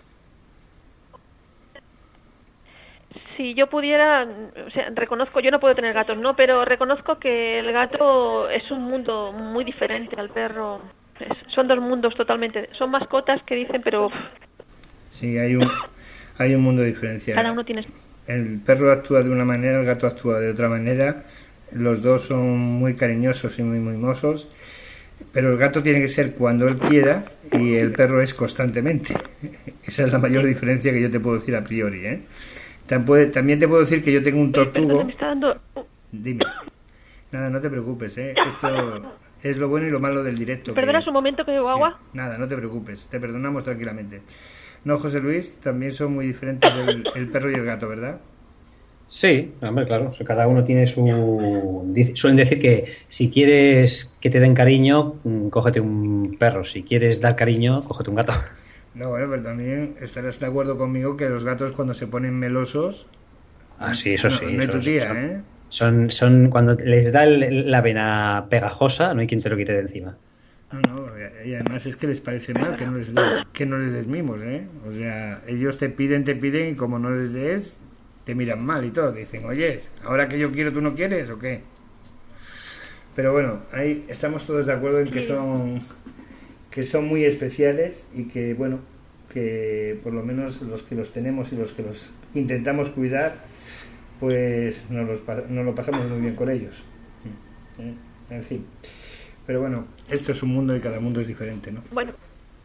Si yo pudiera, o sea, reconozco, yo no puedo tener gatos, ¿no? Pero reconozco que el gato es un mundo muy diferente al perro. Es- son dos mundos totalmente. Son mascotas que dicen, pero uf, Sí, hay un, hay un mundo de diferencia. cada uno tiene... El perro actúa de una manera, el gato actúa de otra manera. Los dos son muy cariñosos y muy mimosos. Pero el gato tiene que ser cuando él quiera y el perro es constantemente. Esa es la mayor diferencia que yo te puedo decir a priori, ¿eh? También te puedo decir que yo tengo un tortugo. Me está dando... Dime. Nada, no te preocupes, ¿eh? Esto es lo bueno y lo malo del directo. ¿Perdonas que... un momento que bebo sí. agua? Nada, no te preocupes, te perdonamos tranquilamente. No, José Luis, también son muy diferentes el, el perro y el gato, ¿verdad? Sí, hombre, claro, cada uno tiene su... Suelen decir que si quieres que te den cariño, cógete un perro. Si quieres dar cariño, cógete un gato. No, bueno, pero también estarás de acuerdo conmigo que los gatos cuando se ponen melosos... Ah, sí, eso no, sí. No hay tu tía, son, ¿eh? Son, son, cuando les da el, la vena pegajosa, no hay quien te lo quite de encima. No, no, y además es que les parece mal que no les des, que no les des mimos, ¿eh? O sea, ellos te piden, te piden y como no les des... te miran mal y todo, te dicen, oye, ahora que yo quiero tú no quieres o qué. Pero bueno, ahí estamos todos de acuerdo en que son que son muy especiales y que bueno, que por lo menos los que los tenemos y los que los intentamos cuidar, pues nos, los, nos lo pasamos muy bien con ellos. En fin. Pero bueno, esto es un mundo y cada mundo es diferente, ¿no? Bueno.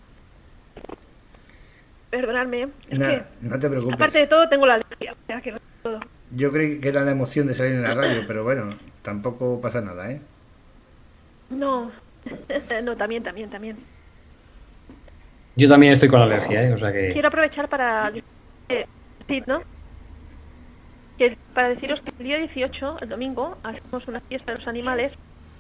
Perdonadme. Es Nah, que, no te preocupes. aparte de todo, tengo la alergia. O sea, que no todo. Yo creí que era la emoción de salir en la radio, pero bueno, tampoco pasa nada, ¿eh? No. No, también, también, también. Yo también estoy con la alergia, ¿eh? O sea que... Quiero aprovechar para decir, ¿no? Que para deciros que el día dieciocho, el domingo, hacemos una fiesta de los animales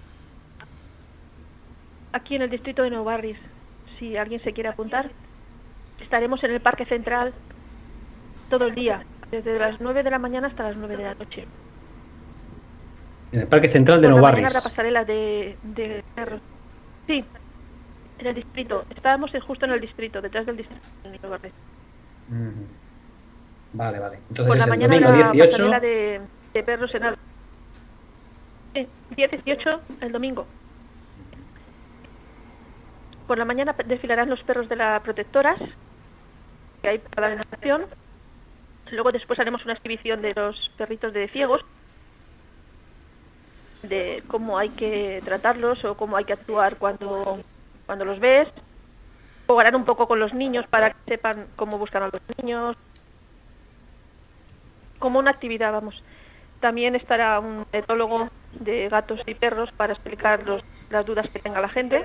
aquí en el distrito de Nou Barris. Si alguien se quiere apuntar, estaremos en el Parque Central todo el día, desde las nueve de la mañana hasta las nueve de la noche. En el Parque Central de Nou Barris. Por la pasarela de, de perros. Sí, en el distrito. Estábamos justo en el distrito, detrás del distrito de Nou Barris. Mm. Vale, vale. Entonces Por la es el mañana domingo la dieciocho. pasarela de, de perros en el... Sí, día dieciocho, el domingo. Por la mañana desfilarán los perros de la protectoras que hay para la nación. Luego después haremos una exhibición de los perritos de ciegos, de cómo hay que tratarlos o cómo hay que actuar cuando, cuando los ves. Jugarán un poco con los niños para que sepan cómo buscan a los niños. Como una actividad, vamos. También estará un etólogo de gatos y perros para explicar los, las dudas que tenga la gente.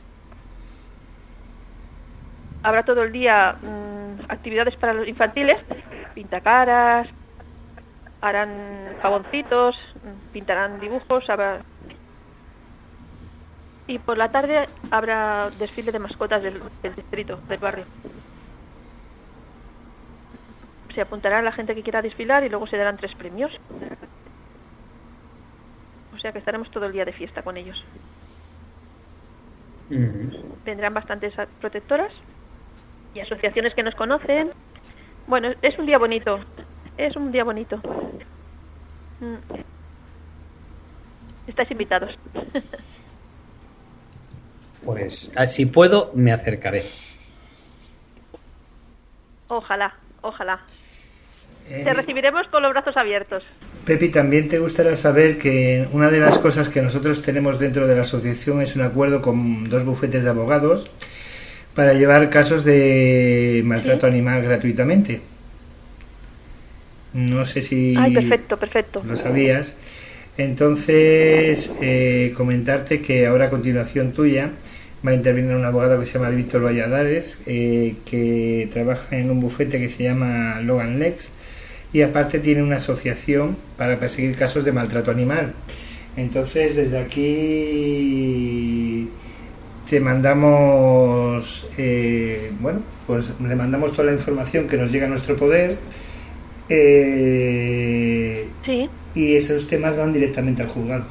Habrá todo el día mmm, actividades para los infantiles, pintacaras, harán jaboncitos, pintarán dibujos, habrá... y por la tarde habrá desfile de mascotas del, del distrito, del barrio. Se apuntará la gente que quiera desfilar y luego se darán tres premios. O sea que estaremos todo el día de fiesta con ellos. Mm-hmm. Vendrán bastantes protectoras y asociaciones que nos conocen. Bueno, es un día bonito. Es un día bonito. Mm. Estáis invitados. Pues, si puedo, me acercaré. Ojalá, ojalá. Eh, Te recibiremos con los brazos abiertos. Pepi, también te gustaría saber que una de las cosas que nosotros tenemos dentro de la asociación es un acuerdo con dos bufetes de abogados para llevar casos de maltrato ¿Sí? animal gratuitamente. No sé si Ay, perfecto, perfecto. lo sabías. Entonces, eh, comentarte que ahora a continuación tuya va a intervenir un abogado que se llama Víctor Valladares, eh, que trabaja en un bufete que se llama Logan Lex y aparte tiene una asociación para perseguir casos de maltrato animal. Entonces, desde aquí te mandamos, eh, bueno, pues le mandamos toda la información que nos llega a nuestro poder. Eh, sí. Y esos temas van directamente al juzgado.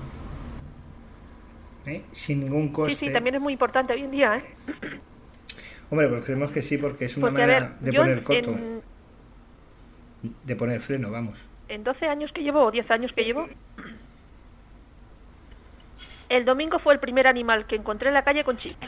¿Eh? Sin ningún coste. Sí, sí, también es muy importante hoy en día, ¿eh? Hombre, pues creemos que sí, porque es una porque, manera ver, de yo poner coto. En, de poner freno, vamos. En doce años que llevo, o diez años que llevo, el domingo fue el primer animal que encontré en la calle con chip.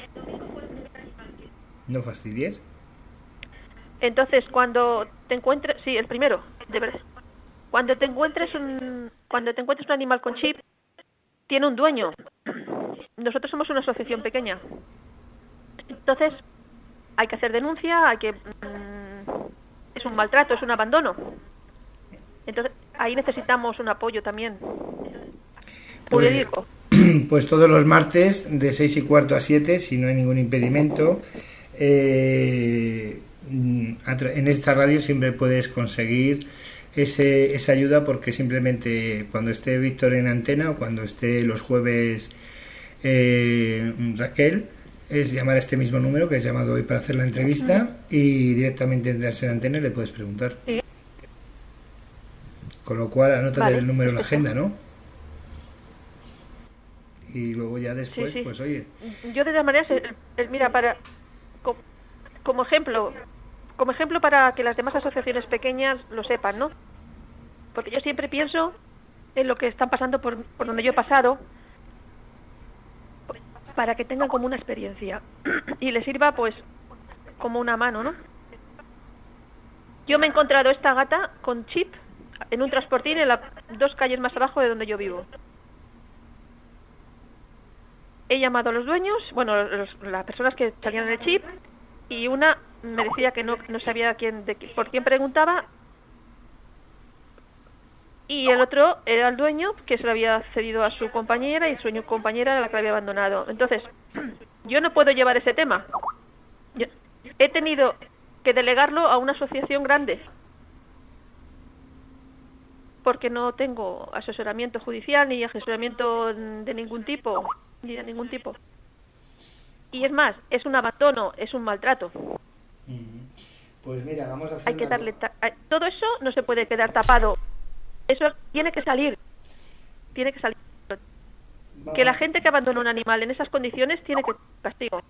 ¿No fastidies? Entonces, cuando te encuentres... Sí, el primero, de verdad. Cuando te encuentres un, cuando te encuentres un animal con chip, tiene un dueño. nosotros somos una asociación pequeña. Entonces, hay que hacer denuncia, hay que... Mmm, es un maltrato, es un abandono. Entonces, ahí necesitamos un apoyo también. Jurídico. Pues, pues todos los martes, de seis y cuarto a siete, si no hay ningún impedimento, eh, en esta radio siempre puedes conseguir ese, esa ayuda, porque simplemente cuando esté Víctor en antena o cuando esté los jueves eh, Raquel, es llamar a este mismo número que has llamado hoy para hacer la entrevista, uh-huh. y directamente entrarse en antena y le puedes preguntar. Sí. Con lo cual anótate vale. el número en la agenda, ¿no? Y luego ya después, sí, sí. pues oye. Yo de todas maneras, el, el, mira, para como, como ejemplo, como ejemplo para que las demás asociaciones pequeñas lo sepan, ¿no? Porque yo siempre pienso en lo que están pasando por, por donde yo he pasado, para que tengan como una experiencia y les sirva pues como una mano, ¿no? Yo me he encontrado esta gata con chip en un transportín en las dos calles más abajo de donde yo vivo. He llamado a los dueños, bueno, los, las personas que salían en el chip, y una me decía que no, no sabía quién, de, por quién preguntaba, y el otro era el dueño, que se lo había cedido a su compañera, y su compañera era la que la había abandonado. Entonces, yo no puedo llevar ese tema. Yo he tenido que delegarlo a una asociación grande, porque no tengo asesoramiento judicial ni asesoramiento de ningún tipo, ni de ningún tipo. Y es más, es un abandono, es un maltrato. Pues mira, vamos a hacer Hay que darle ta- todo eso no se puede quedar tapado. Eso tiene que salir. Tiene que salir. Vamos. Que la gente que abandona un animal en esas condiciones tiene que castigo.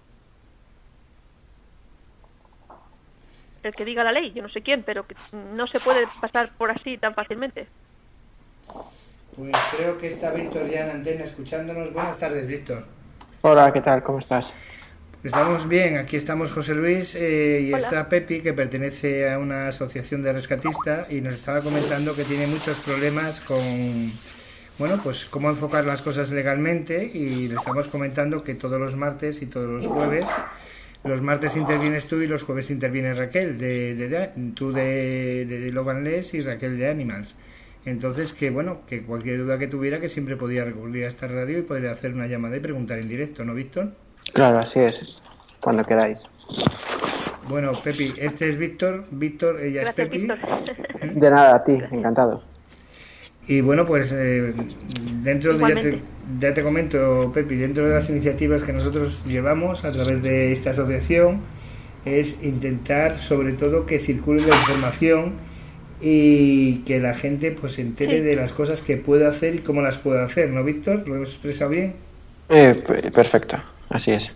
El que diga la ley, yo no sé quién, pero que no se puede pasar por así tan fácilmente. Pues creo que está Víctor ya en antena escuchándonos. Buenas tardes, Víctor. Hola, ¿qué tal? ¿Cómo estás? Estamos bien, aquí estamos José Luis eh, y Hola. Está Pepi, que pertenece a una asociación de rescatistas, y nos estaba comentando que tiene muchos problemas con, bueno, pues cómo enfocar las cosas legalmente, y le estamos comentando que todos los martes y todos los jueves, los martes intervienes tú y los jueves interviene Raquel, de, de, de tú de, de, de Logan Less y Raquel de Animals. Entonces, que bueno, que cualquier duda que tuviera, que siempre podía recurrir a esta radio y podría hacer una llamada y preguntar en directo, ¿no, Víctor? Claro, así es, cuando queráis. Bueno, Pepi, este es Víctor, Víctor, ella Gracias, es Pepi. Víctor. De nada, a ti, encantado. Y bueno, pues eh, dentro de, ya te, ya te comento, Pepi, dentro de las iniciativas que nosotros llevamos a través de esta asociación, es intentar sobre todo que circule la información y que la gente pues se entere sí. de las cosas que puede hacer y cómo las puede hacer, ¿no, Víctor? ¿Lo he expresado bien? Eh, perfecto, así es.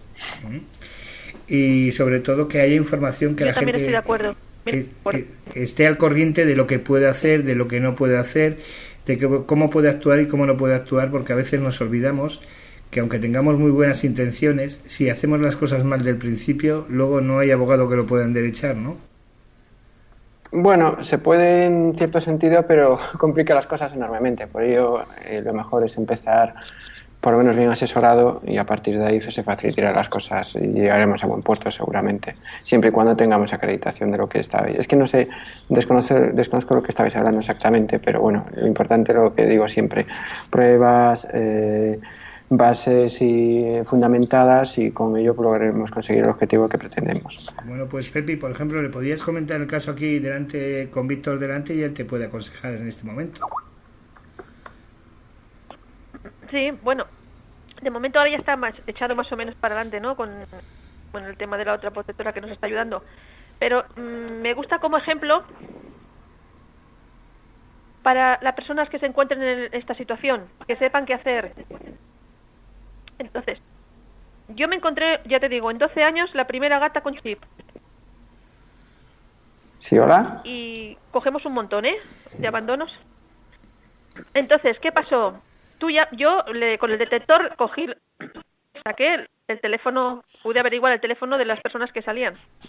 Y sobre todo que haya información que Yo la gente estoy de acuerdo. Que, que esté al corriente de lo que puede hacer, de lo que no puede hacer, de que, cómo puede actuar y cómo no puede actuar, porque a veces nos olvidamos que aunque tengamos muy buenas intenciones, si hacemos las cosas mal del principio, luego no hay abogado que lo pueda enderechar, ¿no? Bueno, se puede en cierto sentido, pero complica las cosas enormemente. Por ello, eh, lo mejor es empezar por lo menos bien asesorado, y a partir de ahí se facilitarán las cosas y llegaremos a buen puerto seguramente, siempre y cuando tengamos acreditación de lo que estabais. Es que no sé, desconozco, desconozco lo que estabais hablando exactamente, pero bueno, lo importante es lo que digo siempre, pruebas, eh, bases y fundamentadas, y con ello lograremos conseguir el objetivo que pretendemos. Bueno, pues Pepi, por ejemplo, le podías comentar el caso aquí delante, con Víctor delante, y él te puede aconsejar en este momento. Sí, bueno, de momento ahora ya está más echado más o menos para adelante, ¿no? Con, con el tema de la otra protectora que nos está ayudando. Pero mmm, me gusta como ejemplo para las personas que se encuentren en esta situación, que sepan qué hacer. Entonces, yo me encontré, ya te digo, en doce años la primera gata con chip. Sí, hola. Y cogemos un montón, ¿eh? De abandonos. Entonces, ¿qué pasó? Tú ya, yo le, con el detector cogí, saqué el, el teléfono, pude averiguar el teléfono de las personas que salían.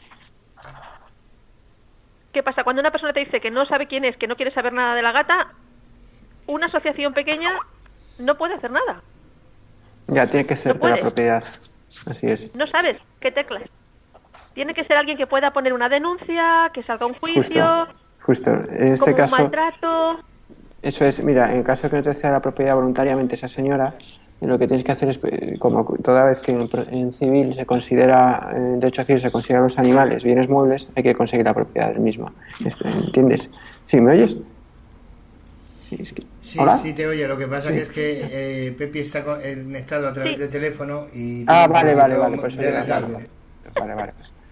¿Qué pasa? Cuando una persona te dice que no sabe quién es, que no quiere saber nada de la gata, una asociación pequeña no puede hacer nada. Ya, tiene que ser No de la puedes. propiedad. Así es. No sabes qué teclas. Tiene que ser alguien que pueda poner una denuncia, que salga un juicio, Justo. Justo. En este como caso, un maltrato. eso es, mira, en caso que no te ceda la propiedad voluntariamente esa señora, lo que tienes que hacer es, eh, como toda vez que en, en civil se considera, en derecho civil se consideran los animales bienes muebles, hay que conseguir la propiedad del mismo. Esto, ¿entiendes? ¿Sí, me oyes? Sí, es que... Sí, ¿Hola? sí te oye. Lo que pasa Sí. que es que eh, Pepi está conectado a través Sí. de teléfono y... Ah, tiene un vale, vale, poquito vale, por eso de era, retardo. vale, vale, vale.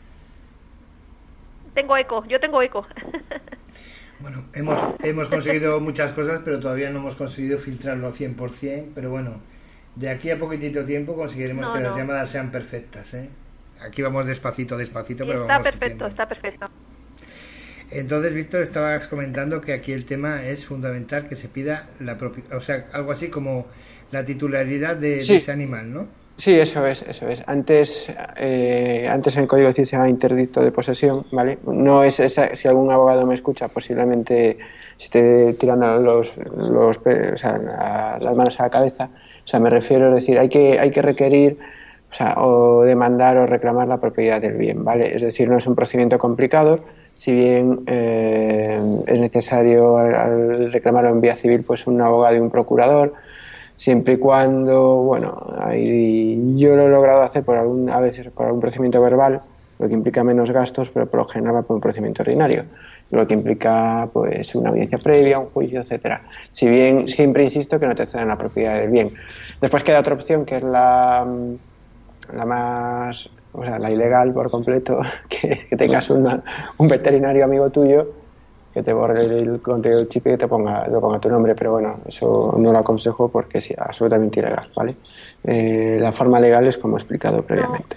Tengo eco, yo tengo eco. Bueno, hemos, hemos conseguido muchas cosas, pero todavía no hemos conseguido filtrarlo cien por ciento, pero bueno, de aquí a poquitito tiempo conseguiremos No, que las no. llamadas sean perfectas, ¿eh? Aquí vamos despacito, despacito, Y pero está vamos perfecto, haciendo. está perfecto. Entonces, Víctor, estabas comentando que aquí el tema es fundamental que se pida la propia, o sea, algo así como la titularidad de, Sí. de ese animal, ¿no? Sí, eso es, eso es. Antes, eh, antes en Código Civil se llama interdicto de posesión, ¿vale? No es esa, si algún abogado me escucha, posiblemente si esté tirando los, los, pe- o sea, la- las manos a la cabeza. O sea, me refiero a decir, hay que, hay que requerir, o sea, o demandar o reclamar la propiedad del bien, ¿vale? Es decir, no es un procedimiento complicado. Si bien eh, es necesario al, al reclamarlo en vía civil, pues un abogado y un procurador. Siempre y cuando, bueno, ahí yo lo he logrado hacer por algún, a veces por algún procedimiento verbal, lo que implica menos gastos, pero por lo general va por un procedimiento ordinario, lo que implica pues una audiencia previa, un juicio, etcétera. Si bien siempre insisto que no te cedan la propiedad del bien. Después queda otra opción que es la, la más, o sea, la ilegal por completo, que es que tengas una, un veterinario amigo tuyo que te borre el contenido del chip y que te ponga, te ponga tu nombre, pero bueno, eso no lo aconsejo porque es absolutamente ilegal, ¿vale? Eh, la forma legal es como he explicado previamente.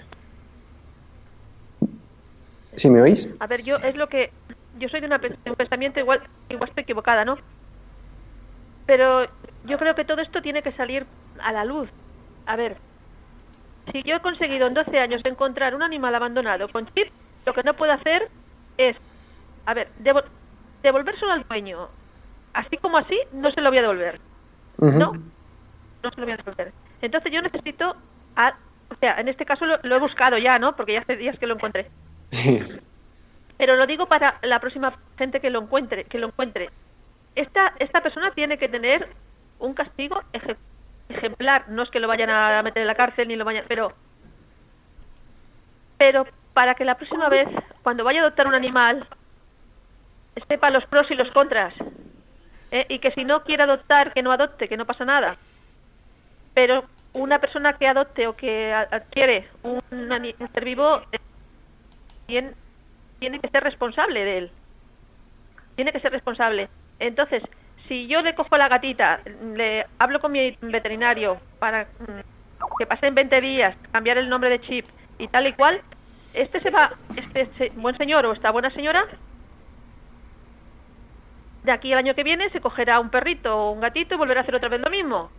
¿Sí me oís? A ver, yo es lo que... Yo soy de, una, de un pensamiento igual, igual estoy equivocada, ¿no? Pero yo creo que todo esto tiene que salir a la luz. A ver, si yo he conseguido en doce años encontrar un animal abandonado con chip, lo que no puedo hacer es... A ver, devo, devolvérselo al dueño. Así como así, no se lo voy a devolver. Uh-huh. No, no se lo voy a devolver. Entonces yo necesito... A, o sea, en este caso lo, lo he buscado ya, ¿no? Porque ya hace días que lo encontré. Sí. Pero lo digo para la próxima gente que lo encuentre, que lo encuentre. Esta esta persona tiene que tener un castigo eje, ejemplar, no es que lo vayan a meter en la cárcel ni lo vayan, pero pero para que la próxima vez cuando vaya a adoptar un animal sepa los pros y los contras. ¿Eh? Y que si no quiere adoptar, que no adopte, que no pasa nada. Pero una persona que adopte o que adquiere un, un ser vivo tiene, tiene que ser responsable de él. Tiene que ser responsable. Entonces, si yo le cojo a la gatita, le hablo con mi veterinario para mm, que pasen veinte días, cambiar el nombre de chip y tal y cual, este se va, este se, buen señor o esta buena señora, de aquí al año que viene se cogerá un perrito o un gatito y volverá a hacer otra vez lo mismo.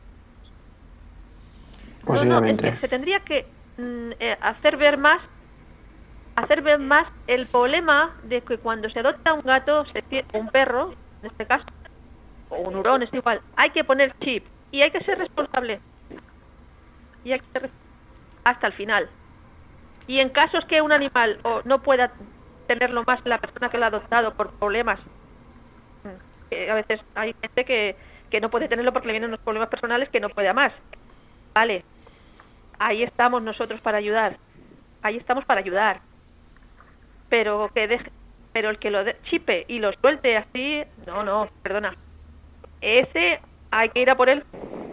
Posiblemente. No, no, es que se tendría que mm, eh, hacer ver más hacer ver más el problema de que cuando se adopta un gato, se tiene, un perro, en este caso, o un hurón, es igual, hay que poner chip y hay que ser responsable. Y hay que ser hasta el final. Y en casos que un animal o no pueda tenerlo más la persona que lo ha adoptado por problemas, que a veces hay gente que, que no puede tenerlo porque le vienen unos problemas personales que no puede más. Vale, ahí estamos nosotros para ayudar. Ahí estamos para ayudar. Pero que deje, pero el que lo de, chipe y lo suelte así, no, no, perdona. Ese hay que ir a por él.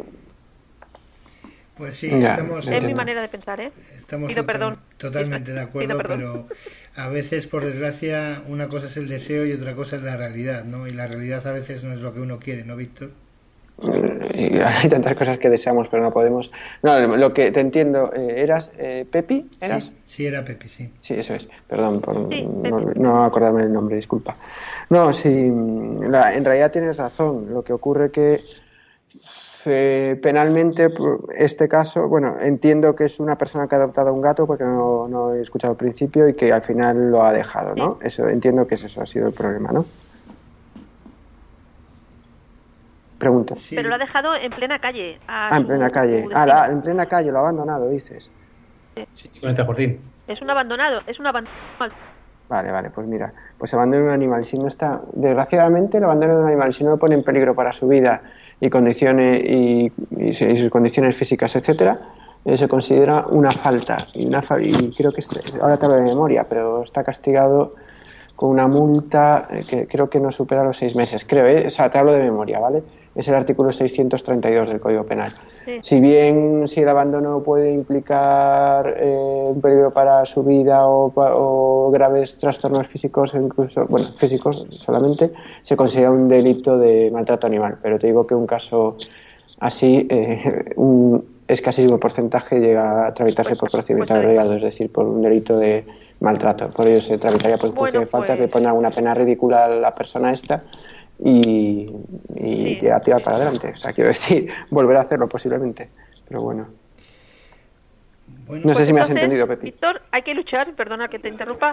Pues sí, Ya, estamos... Es mi manera de pensar, ¿eh? Estamos Pido total- perdón. totalmente de acuerdo, Pido perdón. pero a veces, por desgracia, una cosa es el deseo y otra cosa es la realidad, ¿no? Y la realidad a veces no es lo que uno quiere, ¿no, Víctor? Y hay tantas cosas que deseamos, pero no podemos. No, lo que te entiendo, eh, ¿eras eh, Pepi? ¿Eras? Sí, sí, era Pepi, sí. Sí, eso es. Perdón por Sí, no, no acordarme el nombre, disculpa. No, sí, la, en realidad tienes razón. Lo que ocurre que eh, penalmente, por este caso, bueno, entiendo que es una persona que ha adoptado un gato porque no, no he escuchado al principio y que al final lo ha dejado, ¿no? Eso, entiendo que es eso, ha sido el problema, ¿no? Pregunto. Sí. Pero lo ha dejado en plena calle. a Ah, en su- plena calle. su Ah, destino. la- en plena calle, lo ha abandonado, dices. Sí, sí, con el jardín. Es un abandonado, es un abandonado. Vale, vale, pues mira, pues abandono de un animal, si no está, desgraciadamente el abandono de un animal, si no lo pone en peligro para su vida y condiciones y, y, y sus condiciones físicas, etcétera, eh, se considera una falta y, una fa- y creo que este- ahora te hablo de memoria, pero está castigado con una multa eh, que creo que no supera los seis meses, creo, ¿eh? O sea, te hablo de memoria, ¿vale? Es el artículo seiscientos treinta y dos del Código Penal. Sí. Si bien si el abandono puede implicar eh, un peligro para su vida o, pa- o graves trastornos físicos, o incluso, bueno, físicos solamente, se considera un delito de maltrato animal. Pero te digo que un caso así, eh, un escasísimo porcentaje llega a tramitarse Pues- por procedimiento pues- abreviado, es decir, por un delito de maltrato. Por ello se tramitaría por Bueno, de falta, pues- que pone alguna pena ridícula a la persona esta y, y Sí. a tirar para adelante. O sea, quiero decir, volver a hacerlo posiblemente. Pero bueno. Bueno, No sé Pues si me has entonces, entendido, Pepi. Víctor, hay que luchar, perdona que te interrumpa,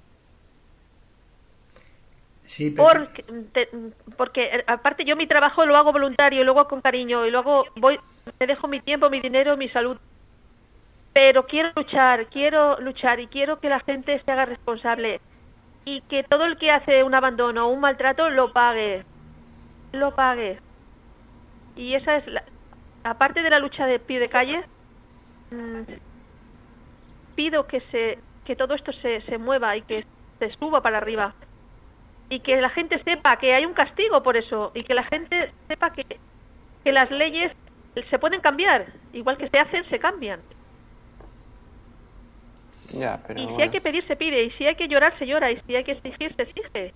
sí, Pepe. porque, te- porque eh, aparte yo mi trabajo lo hago voluntario, lo hago con cariño y luego voy, me dejo mi tiempo, mi dinero, mi salud. Pero quiero luchar, quiero luchar y quiero que la gente se haga responsable y que todo el que hace un abandono o un maltrato lo pague, lo pague. Y esa es la, aparte de la lucha de pie de calle, mm, pido que se que todo esto se, se mueva y que se suba para arriba y que la gente sepa que hay un castigo por eso y que la gente sepa que, que las leyes se pueden cambiar, igual que se hacen, se cambian. Ya, pero Y si bueno. hay que pedir, se pide, y si hay que llorar, se llora, y si hay que exigir, se exige.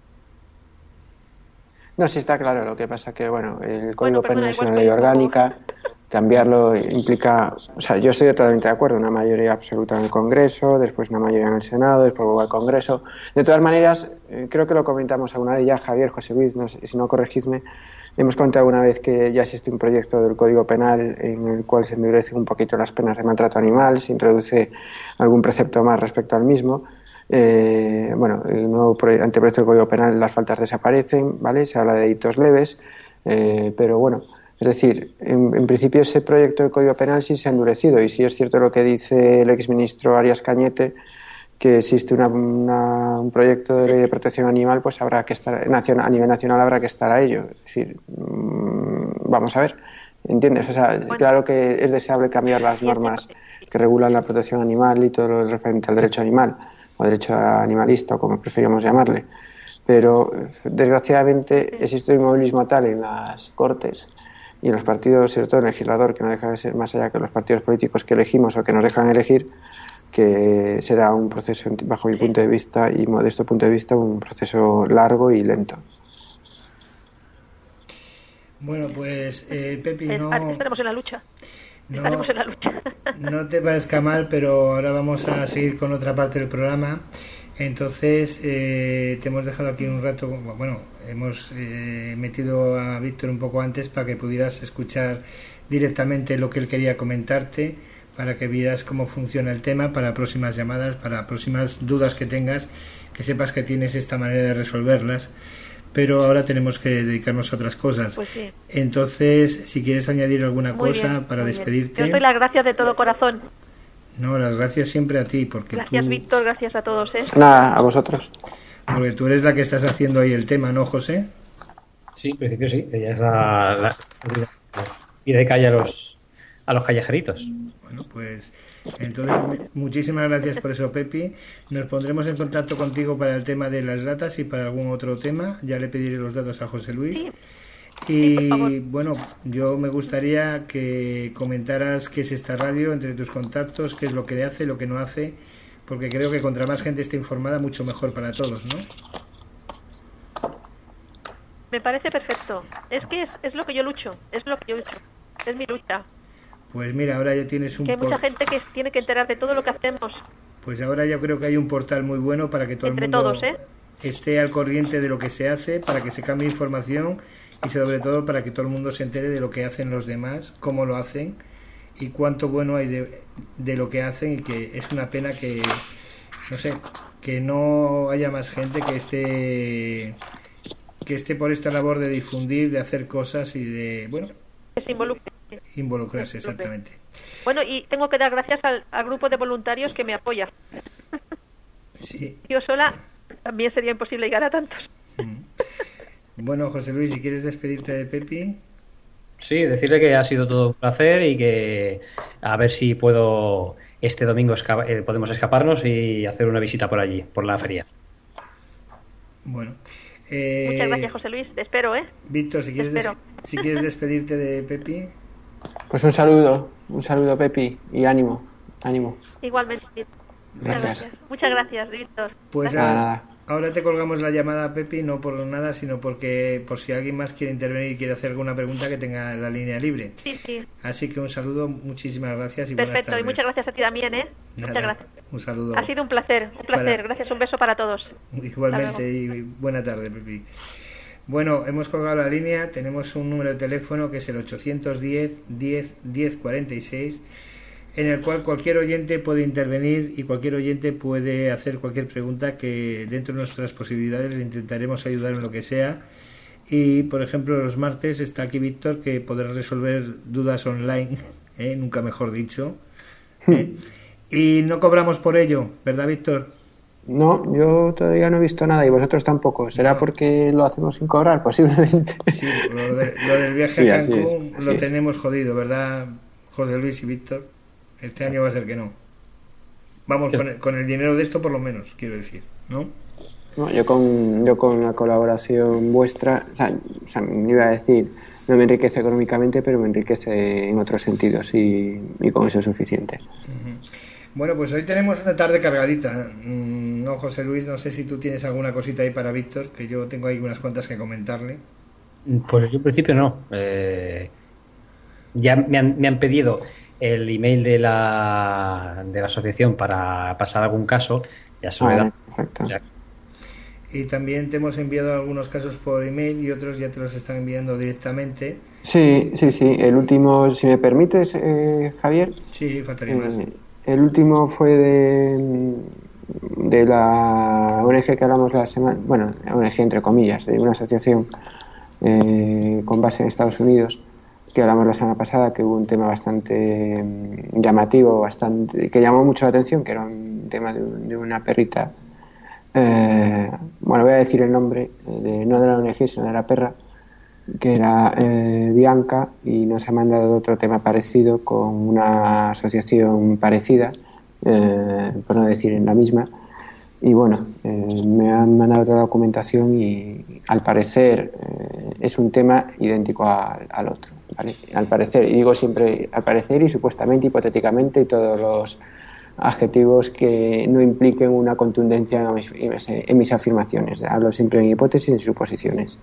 No, sí está claro. Lo que pasa que, bueno, el Código Bueno, perdona, Penal es igual una fue ley un poco- orgánica. Cambiarlo implica... O sea, yo estoy totalmente de acuerdo. Una mayoría absoluta en el Congreso, después una mayoría en el Senado, después luego al Congreso. De todas maneras, eh, creo que lo comentamos alguna vez ya, Javier, José Luis, no sé, si no corregidme. Hemos comentado alguna vez que ya existe un proyecto del Código Penal en el cual se endurecen un poquito las penas de maltrato animal, se introduce algún precepto más respecto al mismo. Eh, bueno, el nuevo proye- anteproyecto del Código Penal, las faltas desaparecen, ¿vale? Se habla de delitos leves, eh, pero bueno, es decir, en, en principio ese proyecto del Código Penal sí se ha endurecido y sí es cierto lo que dice el exministro Arias Cañete, que existe una, una- un proyecto de ley de protección animal, pues habrá que estar, nacional, a nivel nacional habrá que estar a ello. Es decir, mmm, vamos a ver, ¿entiendes? O sea, Bueno. claro que es deseable cambiar las normas que regulan la protección animal y todo lo referente al derecho animal, o derecho animalista, o como preferíamos llamarle. Pero, desgraciadamente, existe un inmovilismo tal en las Cortes y en los partidos, sobre todo en el legislador, que no deja de ser más allá que los partidos políticos que elegimos o que nos dejan elegir, que será un proceso, bajo mi punto de vista y modesto punto de vista, un proceso largo y lento. Bueno, pues, eh, Pepi, Es- no, Estaremos en la lucha. no, Estaremos en la lucha. no te parezca mal, pero ahora vamos a seguir con otra parte del programa. Entonces, eh, te hemos dejado aquí un rato, bueno, hemos eh, metido a Víctor un poco antes para que pudieras escuchar directamente lo que él quería comentarte, para que vieras cómo funciona el tema para próximas llamadas, para próximas dudas que tengas, que sepas que tienes esta manera de resolverlas. Pero ahora tenemos que dedicarnos a otras cosas. Pues sí. Entonces, si quieres añadir alguna Muy cosa bien, para muy bien. despedirte. Yo doy las gracias de todo corazón. No, las gracias siempre a ti, porque Gracias, tú, Víctor, gracias a todos, ¿eh? Nada, a vosotros. porque tú eres la que estás haciendo ahí el tema, ¿no, José? Sí, en principio sí. Ella es la, la, y de calle a los, a los callejeritos. Bueno, pues entonces mu- muchísimas gracias por eso, Pepi. Nos pondremos en contacto contigo para el tema de las ratas y para algún otro tema. Ya le pediré los datos a José Luis. Sí. Sí, por favor. Y bueno, yo me gustaría que comentaras qué es esta radio entre tus contactos, qué es lo que hace, lo que no hace, porque creo que contra más gente esté informada, mucho mejor para todos, ¿no? Me parece perfecto. Es que es, es lo que yo lucho, es lo que yo lucho. Es mi lucha. Pues mira, ahora ya tienes un Que hay mucha por- gente que tiene que enterar de todo lo que hacemos. Pues ahora yo creo que hay un portal muy bueno para que todo Entre el mundo todos, ¿eh? esté al corriente de lo que se hace, para que se cambie información y sobre todo para que todo el mundo se entere de lo que hacen los demás, cómo lo hacen y cuánto bueno hay de, de lo que hacen, y que es una pena que, no sé, que no haya más gente que esté que esté por esta labor de difundir, de hacer cosas y de, bueno, que se involucre. involucrarse, exactamente. Bueno, y tengo que dar gracias al, al grupo de voluntarios que me apoya. Sí. Yo sola también sería imposible llegar a tantos. Bueno, José Luis, si quieres despedirte de Pepi. Sí, decirle que ha sido todo un placer y que a ver si puedo este domingo esca- eh, podemos escaparnos y hacer una visita por allí, por la feria. Bueno. Eh, Muchas gracias, José Luis. Te espero, ¿eh? Víctor, si quieres, des- si quieres despedirte de Pepi. Pues un saludo, un saludo, Pepi, y ánimo, ánimo. Igualmente. Muchas Gracias. gracias. Muchas gracias, Víctor. Pues Nada, ahora, nada. ahora te colgamos la llamada a Pepi, no por nada, sino porque por si alguien más quiere intervenir y quiere hacer alguna pregunta, que tenga la línea libre. Sí, sí. Así que un saludo, muchísimas gracias y buenas Perfecto. tardes. Y muchas gracias a ti también, ¿eh? Nada, Muchas gracias. un saludo. Ha sido un placer, un placer. Para- Gracias, un beso para todos. Igualmente, y buena tarde, Pepi. Bueno, hemos colgado la línea, tenemos un número de teléfono que es el ochocientos diez, diez, diez cuarenta y seis, en el cual cualquier oyente puede intervenir y cualquier oyente puede hacer cualquier pregunta que dentro de nuestras posibilidades le intentaremos ayudar en lo que sea. Y, por ejemplo, los martes está aquí Víctor, que podrá resolver dudas online, ¿eh? Nunca mejor dicho. ¿eh? Y no cobramos por ello, ¿verdad, Víctor? No, yo todavía no he visto nada y vosotros tampoco. ¿Será No. porque lo hacemos sin cobrar? Posiblemente. Sí, lo, de- lo del viaje Sí, a así Cancún es, así lo es. tenemos jodido, ¿verdad, José Luis y Víctor? Este año va a ser que no. Vamos, con el, con el dinero de esto por lo menos, quiero decir, ¿no? No, yo con yo con la colaboración vuestra, o sea, o sea, me iba a decir, no me enriquece económicamente, pero me enriquece en otros sentidos y, y con eso es suficiente. Bueno, pues hoy tenemos una tarde cargadita, mm, ¿no, José Luis? No sé si tú tienes alguna cosita ahí para Víctor, que yo tengo ahí unas cuantas que comentarle. Pues yo en principio no. Eh, ya me han, me han pedido el email de la, de la asociación para pasar algún caso. Ya se lo he Ah, dado. perfecto. O sea, Y también te hemos enviado algunos casos por email y otros ya te los están enviando directamente. Sí, sí, sí. El último, si me permites, eh, Javier. Sí, faltaría más. Eh, el último fue de, de la O N G que hablamos la semana, bueno, O N G entre comillas, de una asociación eh, con base en Estados Unidos, que hablamos la semana pasada, que hubo un tema bastante mm, llamativo, bastante que llamó mucho la atención, que era un tema de, un- de una perrita, eh, bueno, voy a decir el nombre, eh, de, no de la O N G, sino de la perra, que era eh, Bianca, y nos ha mandado otro tema parecido con una asociación parecida, eh, por no decir en la misma. Y bueno, eh, me han mandado toda la documentación y al parecer eh, es un tema idéntico al, al otro, ¿vale? Al parecer, y digo siempre al parecer y supuestamente, hipotéticamente y todos los adjetivos que no impliquen una contundencia en mis, en mis afirmaciones. Hablo siempre en hipótesis y suposiciones.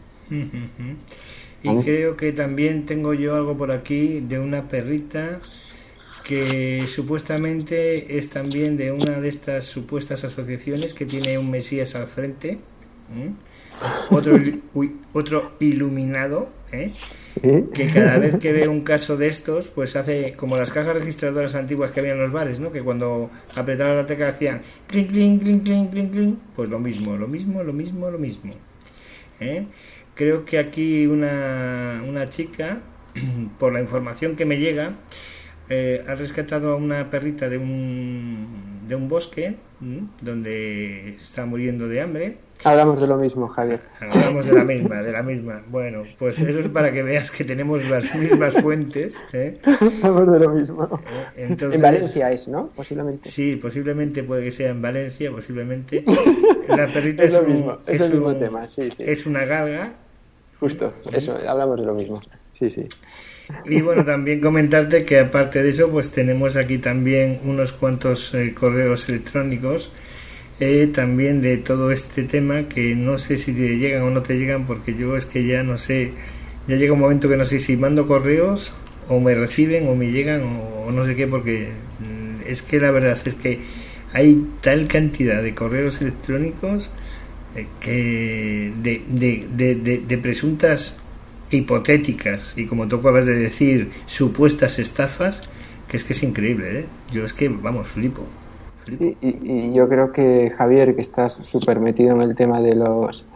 Y ¿Vale? creo que también tengo yo algo por aquí de una perrita que supuestamente es también de una de estas supuestas asociaciones que tiene un Mesías al frente, ¿eh? otro, il- uy, otro iluminado, ¿eh? Sí. que cada vez que ve un caso de estos, pues hace como las cajas registradoras antiguas que había en los bares, ¿no? Que cuando apretaban la tecla hacían clink, clink, clink, clink, clink, clink. Pues lo mismo, lo mismo, lo mismo, lo mismo. ¿eh? Creo que aquí una, una chica, por la información que me llega, eh, ha rescatado a una perrita de un, de un bosque, ¿m? donde está muriendo de hambre. Hablamos de lo mismo, Javier. Hablamos de la misma, de la misma. Bueno, pues eso es para que veas que tenemos las mismas fuentes. ¿eh? Hablamos de lo mismo. Eh, Entonces, En Valencia es, ¿no? Posiblemente. Sí, posiblemente puede que sea en Valencia, posiblemente. La perrita Es es, lo un- mismo, es es el mismo un- tema, sí, sí. es una galga. Justo, eso, hablamos de lo mismo. Sí, sí. Y bueno, también comentarte que aparte de eso, pues tenemos aquí también unos cuantos eh, correos electrónicos, eh, también de todo este tema, que no sé si te llegan o no te llegan, porque yo es que ya no sé, ya llega un momento que no sé si mando correos o me reciben o me llegan o, o no sé qué, porque mm, es que la verdad es que hay tal cantidad de correos electrónicos eh, que de, de, de, de, de presuntas hipotéticas y, como tú acabas de decir, supuestas estafas, que es que es increíble, ¿eh? Yo es que, vamos, flipo, flipo. Y, y- y yo creo que, Javier, que estás súper metido en el tema de los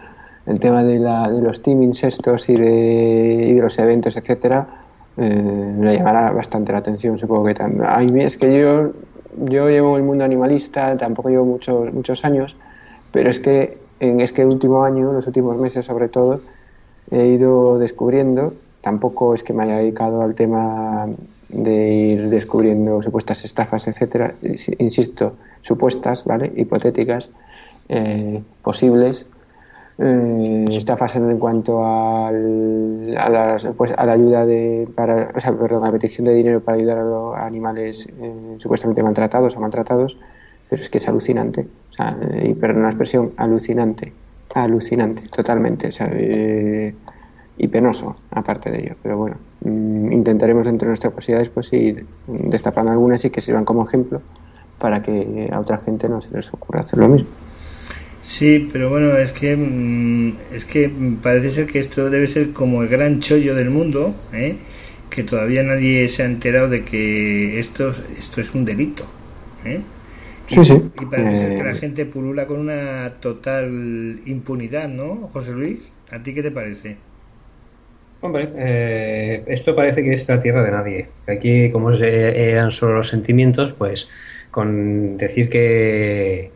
el tema de, la, de los teamings estos y de, y de los eventos, etcétera, eh, me llamará bastante la atención, supongo que también. A mí es que yo, yo llevo el mundo animalista, tampoco llevo muchos, muchos años, pero es que, en, es que el último año, los últimos meses sobre todo, he ido descubriendo, tampoco es que me haya dedicado al tema de ir descubriendo supuestas estafas, etcétera, insisto, supuestas, ¿vale? Hipotéticas, eh, posibles, eh, estafas en, en cuanto al, a, las, pues, a la ayuda de, para, o sea, perdón, a la petición de dinero para ayudar a los animales eh, supuestamente maltratados o maltratados, pero es que es alucinante, o sea, eh, y perdón la expresión, alucinante, alucinante, totalmente, o sea, eh, y penoso, aparte de ello, pero bueno, mmm, intentaremos dentro de nuestras posibilidades pues ir destapando algunas y que sirvan como ejemplo para que a otra gente no se les ocurra hacer lo mismo. Sí, pero bueno, es que es que parece ser que esto debe ser como el gran chollo del mundo, ¿eh? Que todavía nadie se ha enterado de que esto, esto es un delito, ¿eh? Y, sí, sí. Y parece eh... ser que la gente pulula con una total impunidad, ¿no, José Luis? ¿A ti qué te parece? Hombre, eh, esto parece que es la tierra de nadie. Aquí, como eran solo los sentimientos, pues con decir que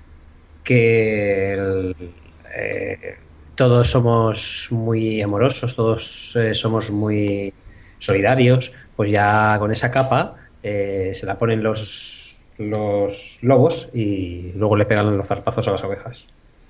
que el, eh, todos somos muy amorosos, todos eh, somos muy solidarios, pues ya con esa capa eh, se la ponen los, los lobos y luego le pegan los zarpazos a las ovejas.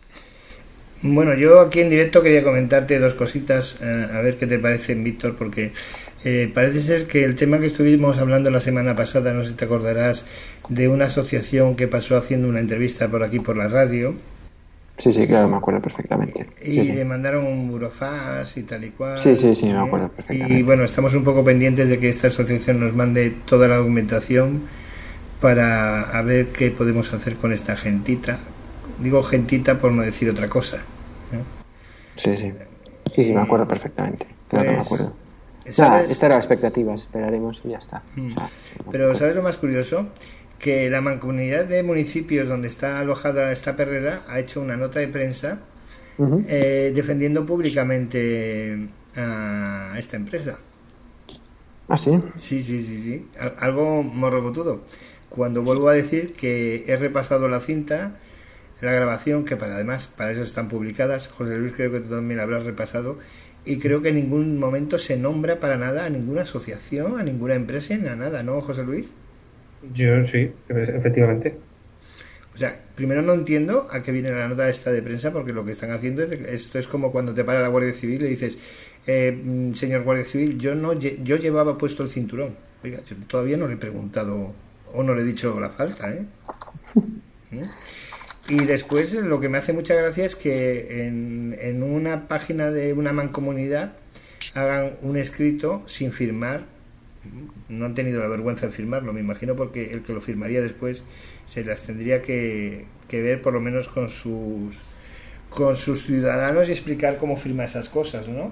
Bueno, yo aquí en directo quería comentarte dos cositas, eh, a ver qué te parecen, Víctor, porque eh, parece ser que el tema que estuvimos hablando la semana pasada, no sé si te acordarás, de una asociación que pasó haciendo una entrevista por aquí por la radio. Sí, sí, claro, me acuerdo perfectamente. Y sí, sí. le mandaron un burofax y tal y cual. Sí, sí, sí, me acuerdo perfectamente. Y bueno, estamos un poco pendientes de que esta asociación nos mande toda la documentación para a ver qué podemos hacer con esta gentita. Digo gentita por no decir otra cosa, ¿eh? Sí, sí. Sí, sí, me acuerdo perfectamente. Claro, pues, me acuerdo. ¿sabes? Nada, esta era la expectativa, esperaremos y ya está. Mm. O sea, Pero ¿sabes lo más curioso? Que la mancomunidad de municipios donde está alojada esta perrera ha hecho una nota de prensa uh-huh. eh, defendiendo públicamente a esta empresa. ¿Ah, sí? Sí, sí, sí, sí. Algo morrocotudo. Cuando vuelvo a decir que he repasado la cinta, la grabación, que para además para eso están publicadas, José Luis creo que tú también la habrás repasado, y creo que en ningún momento se nombra para nada a ninguna asociación, a ninguna empresa, ni a nada, ¿no, José Luis? Yo sí, efectivamente. O sea, primero no entiendo a qué viene la nota esta de prensa, porque lo que están haciendo es, de, esto es como cuando te para la Guardia Civil y dices, eh, señor Guardia Civil, yo no yo llevaba puesto el cinturón. Oiga, yo todavía no le he preguntado o no le he dicho la falta, ¿eh? ¿Eh? Y después lo que me hace mucha gracia es que en, en una página de una mancomunidad hagan un escrito sin firmar. No han tenido la vergüenza de firmarlo, me imagino, porque el que lo firmaría después se las tendría que, que ver por lo menos con sus con sus ciudadanos y explicar cómo firma esas cosas, ¿no?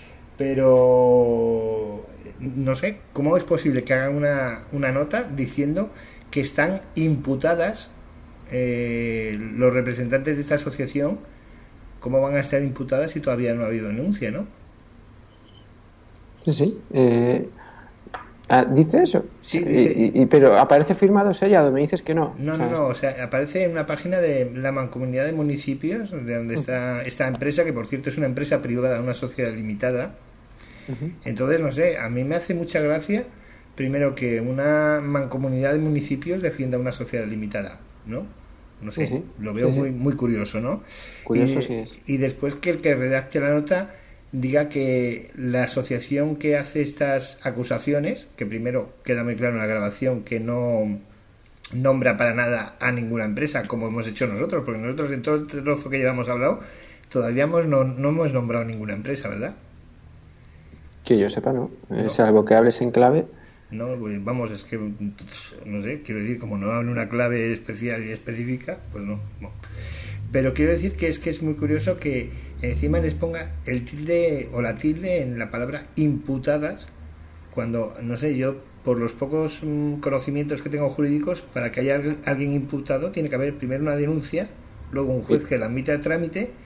Pero no sé, ¿cómo es posible que hagan una, una nota diciendo que están imputadas eh, los representantes de esta asociación? ¿Cómo van a estar imputadas si todavía no ha habido denuncia, no? Sí, sí. Eh... Ah, ¿dice eso? Sí, dice... y, y, pero aparece firmado sellado, me dices que no. No, no, no, o sea, aparece en una página de la Mancomunidad de Municipios, de donde está esta empresa, que por cierto es una empresa privada, una sociedad limitada. Uh-huh. Entonces, no sé, a mí me hace mucha gracia, primero, que una mancomunidad de municipios defienda una sociedad limitada, ¿no? No sé, sí, sí. Lo veo sí, muy, sí. muy curioso, ¿no? Curioso, y, sí es. Y después que el que redacte la nota diga que la asociación que hace estas acusaciones, que primero queda muy claro en la grabación que no nombra para nada a ninguna empresa, como hemos hecho nosotros, porque nosotros en todo el trozo que llevamos hablado todavía hemos, no, no hemos nombrado ninguna empresa, ¿verdad? Que yo sepa, no. no. Salvo que hables en clave. No, pues vamos, es que, no sé, quiero decir, como no hable una clave especial y específica, pues no, no. Pero quiero decir que es que es muy curioso que encima les ponga el tilde o la tilde en la palabra imputadas, cuando, no sé, yo por los pocos mmm, conocimientos que tengo jurídicos, para que haya alguien imputado tiene que haber primero una denuncia, luego un juez que la admita a trámite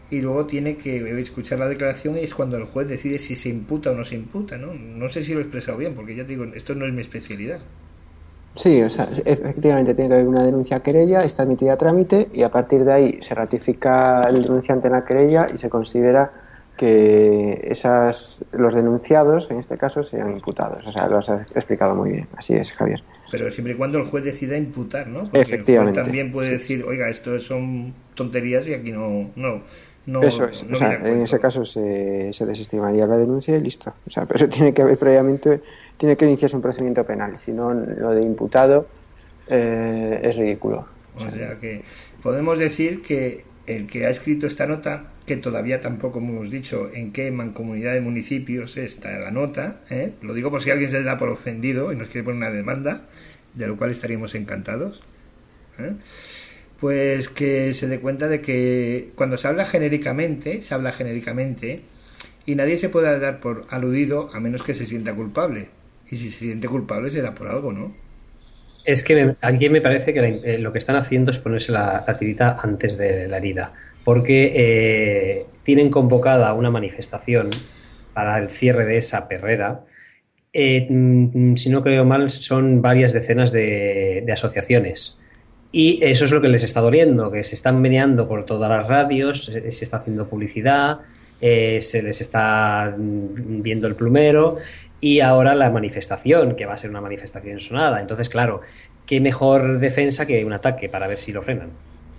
y luego tiene que escuchar la declaración y es cuando el juez decide si se imputa o no se imputa, ¿no? No sé si lo he expresado bien, porque ya te digo, esto no es mi especialidad. Sí, o sea, efectivamente tiene que haber una denuncia querella, está admitida a trámite y a partir de ahí se ratifica el denunciante en la querella y se considera que esas, los denunciados, en este caso, sean imputados. O sea, lo has explicado muy bien. Así es, Javier. Pero siempre y cuando el juez decida imputar, ¿no? Porque efectivamente. El juez también puede sí, decir, sí. oiga, esto son tonterías y aquí no... no, no eso es. No o sea, en ese caso se, se desestimaría la denuncia y listo. O sea, pero eso tiene que haber previamente, tiene que iniciarse un procedimiento penal. Si no, lo de imputado eh, es ridículo. O sea, o sea, que podemos decir que el que ha escrito esta nota, que todavía tampoco hemos dicho en qué mancomunidad de municipios está la nota, ¿eh? Lo digo por si alguien se da por ofendido y nos quiere poner una demanda, de lo cual estaríamos encantados, ¿eh? Pues que se dé cuenta de que cuando se habla genéricamente, se habla genéricamente y nadie se puede dar por aludido a menos que se sienta culpable. Y si se siente culpable será por algo, ¿no? Es que me, aquí me parece que la, eh, lo que están haciendo es ponerse la, la tirita antes de la herida, porque eh, tienen convocada una manifestación para el cierre de esa perrera. Eh, si no creo mal, son varias decenas de, de asociaciones. Y eso es lo que les está doliendo, que se están meneando por todas las radios, se, se está haciendo publicidad, eh, se les está viendo el plumero y ahora la manifestación, que va a ser una manifestación sonada. Entonces, claro, qué mejor defensa que un ataque para ver si lo frenan.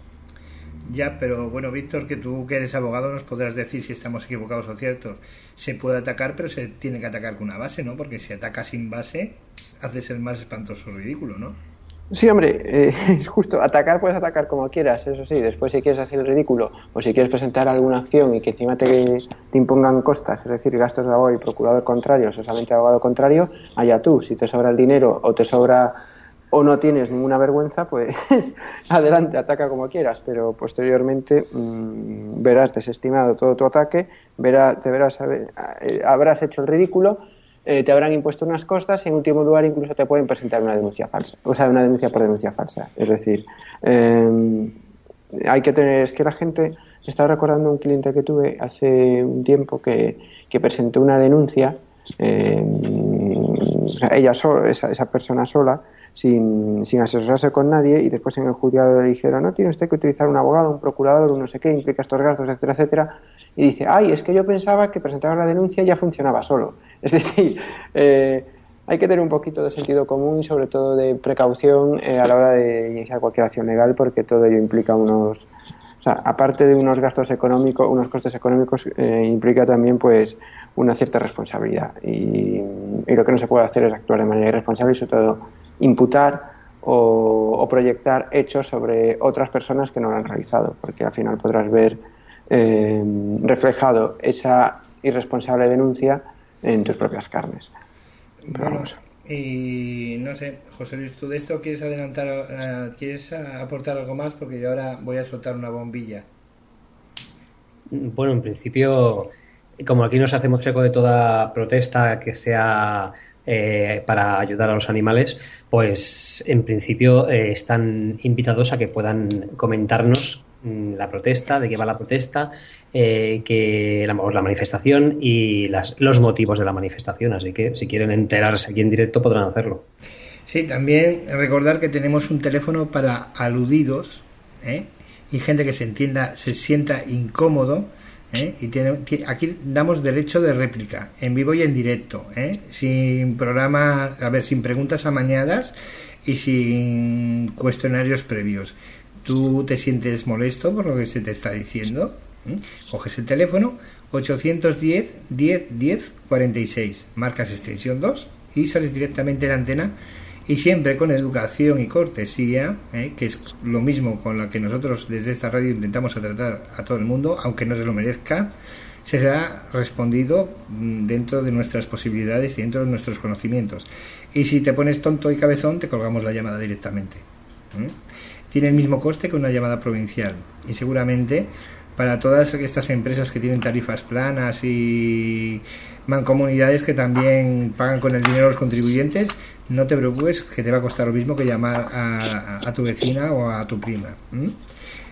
Ya, pero bueno, Víctor, que tú que eres abogado nos podrás decir si estamos equivocados o ciertos. Se puede atacar, pero se tiene que atacar con una base, ¿no? Porque si atacas sin base, haces el más espantoso ridículo, ¿no? Sí, hombre, eh, es justo, atacar puedes atacar como quieras, eso sí, después si quieres hacer el ridículo o si quieres presentar alguna acción y que encima te, te impongan costas, es decir, gastos de abogado y procurador contrario, solamente abogado contrario, allá tú, si te sobra el dinero o te sobra o no tienes ninguna vergüenza, pues adelante, ataca como quieras, pero posteriormente mmm, verás desestimado todo tu ataque, verá, te verás, eh, habrás hecho el ridículo. Eh, te habrán impuesto unas costas y en último lugar incluso te pueden presentar una denuncia falsa, o sea, una denuncia por denuncia falsa. Es decir, eh, hay que tener, es que la gente, estaba recordando un cliente que tuve hace un tiempo que, que presentó una denuncia, eh, o sea, ella sola, esa, esa persona sola, sin, sin asesorarse con nadie, y después en el juzgado le dijeron, no, tiene usted que utilizar un abogado, un procurador, un no sé qué, implica estos gastos, etcétera, etcétera, y dice, ay, es que yo pensaba que presentar la denuncia ya funcionaba solo. Es decir, eh, hay que tener un poquito de sentido común y sobre todo de precaución eh, a la hora de iniciar cualquier acción legal, porque todo ello implica unos, o sea, aparte de unos gastos económicos, unos costes económicos, eh, implica también pues una cierta responsabilidad y, y lo que no se puede hacer es actuar de manera irresponsable y sobre todo imputar o, o proyectar hechos sobre otras personas que no lo han realizado, porque al final podrás ver eh, reflejado esa irresponsable denuncia en tus propias carnes. Bueno, y no sé, José Luis, ¿tú de esto quieres adelantar, uh, quieres aportar algo más? Porque yo ahora voy a soltar una bombilla. Bueno, en principio, como aquí nos hacemos eco de toda protesta que sea eh, para ayudar a los animales, pues en principio eh, están invitados a que puedan comentarnos la protesta, de qué va la protesta, eh, que la, la manifestación y las, los motivos de la manifestación, así que si quieren enterarse aquí en directo podrán hacerlo. Sí, también recordar que tenemos un teléfono para aludidos, ¿eh? Y gente que se entienda, se sienta incómodo, ¿eh? Y tiene, tiene, aquí damos derecho de réplica, en vivo y en directo, ¿eh? Sin programa, a ver, sin preguntas amañadas y sin cuestionarios previos. Tú te sientes molesto por lo que se te está diciendo, ¿eh? Coges el teléfono ochocientos diez, diez, diez, cuarenta y seis, marcas extensión dos y sales directamente en la antena, y siempre con educación y cortesía, ¿eh? Que es lo mismo con la que nosotros desde esta radio intentamos tratar a todo el mundo, aunque no se lo merezca, se será respondido dentro de nuestras posibilidades y dentro de nuestros conocimientos. Y si te pones tonto y cabezón, te colgamos la llamada directamente, ¿eh? Tiene el mismo coste que una llamada provincial, y seguramente para todas estas empresas que tienen tarifas planas y mancomunidades que también pagan con el dinero de los contribuyentes, no te preocupes, que te va a costar lo mismo que llamar a, a, a tu vecina o a tu prima. ¿Mm?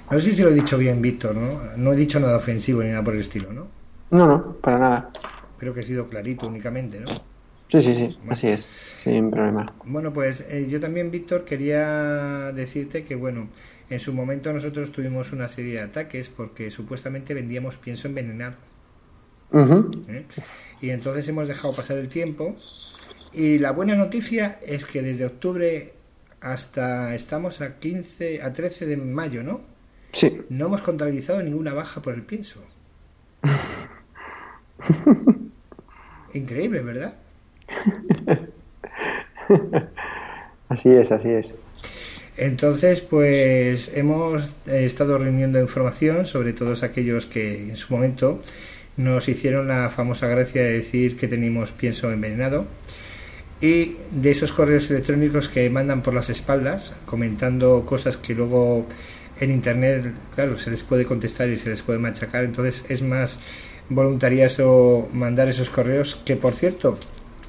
No sé si lo he dicho bien, Víctor, ¿no? No he dicho nada ofensivo ni nada por el estilo, ¿no? No, no, para nada. Creo que he sido clarito únicamente, ¿no? Sí, sí, sí, Bueno. así es, sin problema. Bueno, pues eh, yo también, Víctor, quería decirte que, bueno, en su momento nosotros tuvimos una serie de ataques porque supuestamente vendíamos pienso envenenado. Ujú. ¿eh? Y entonces hemos dejado pasar el tiempo y la buena noticia es que desde octubre hasta estamos a quince, a trece de mayo, ¿no? Sí. No hemos contabilizado ninguna baja por el pienso. Increíble, ¿verdad? Así es, así es. Entonces, pues hemos eh, estado reuniendo información sobre todos aquellos que en su momento nos hicieron la famosa gracia de decir que teníamos pienso envenenado, y de esos correos electrónicos que mandan por las espaldas comentando cosas que luego en internet, claro, se les puede contestar y se les puede machacar. Entonces es más voluntarioso mandar esos correos, que por cierto,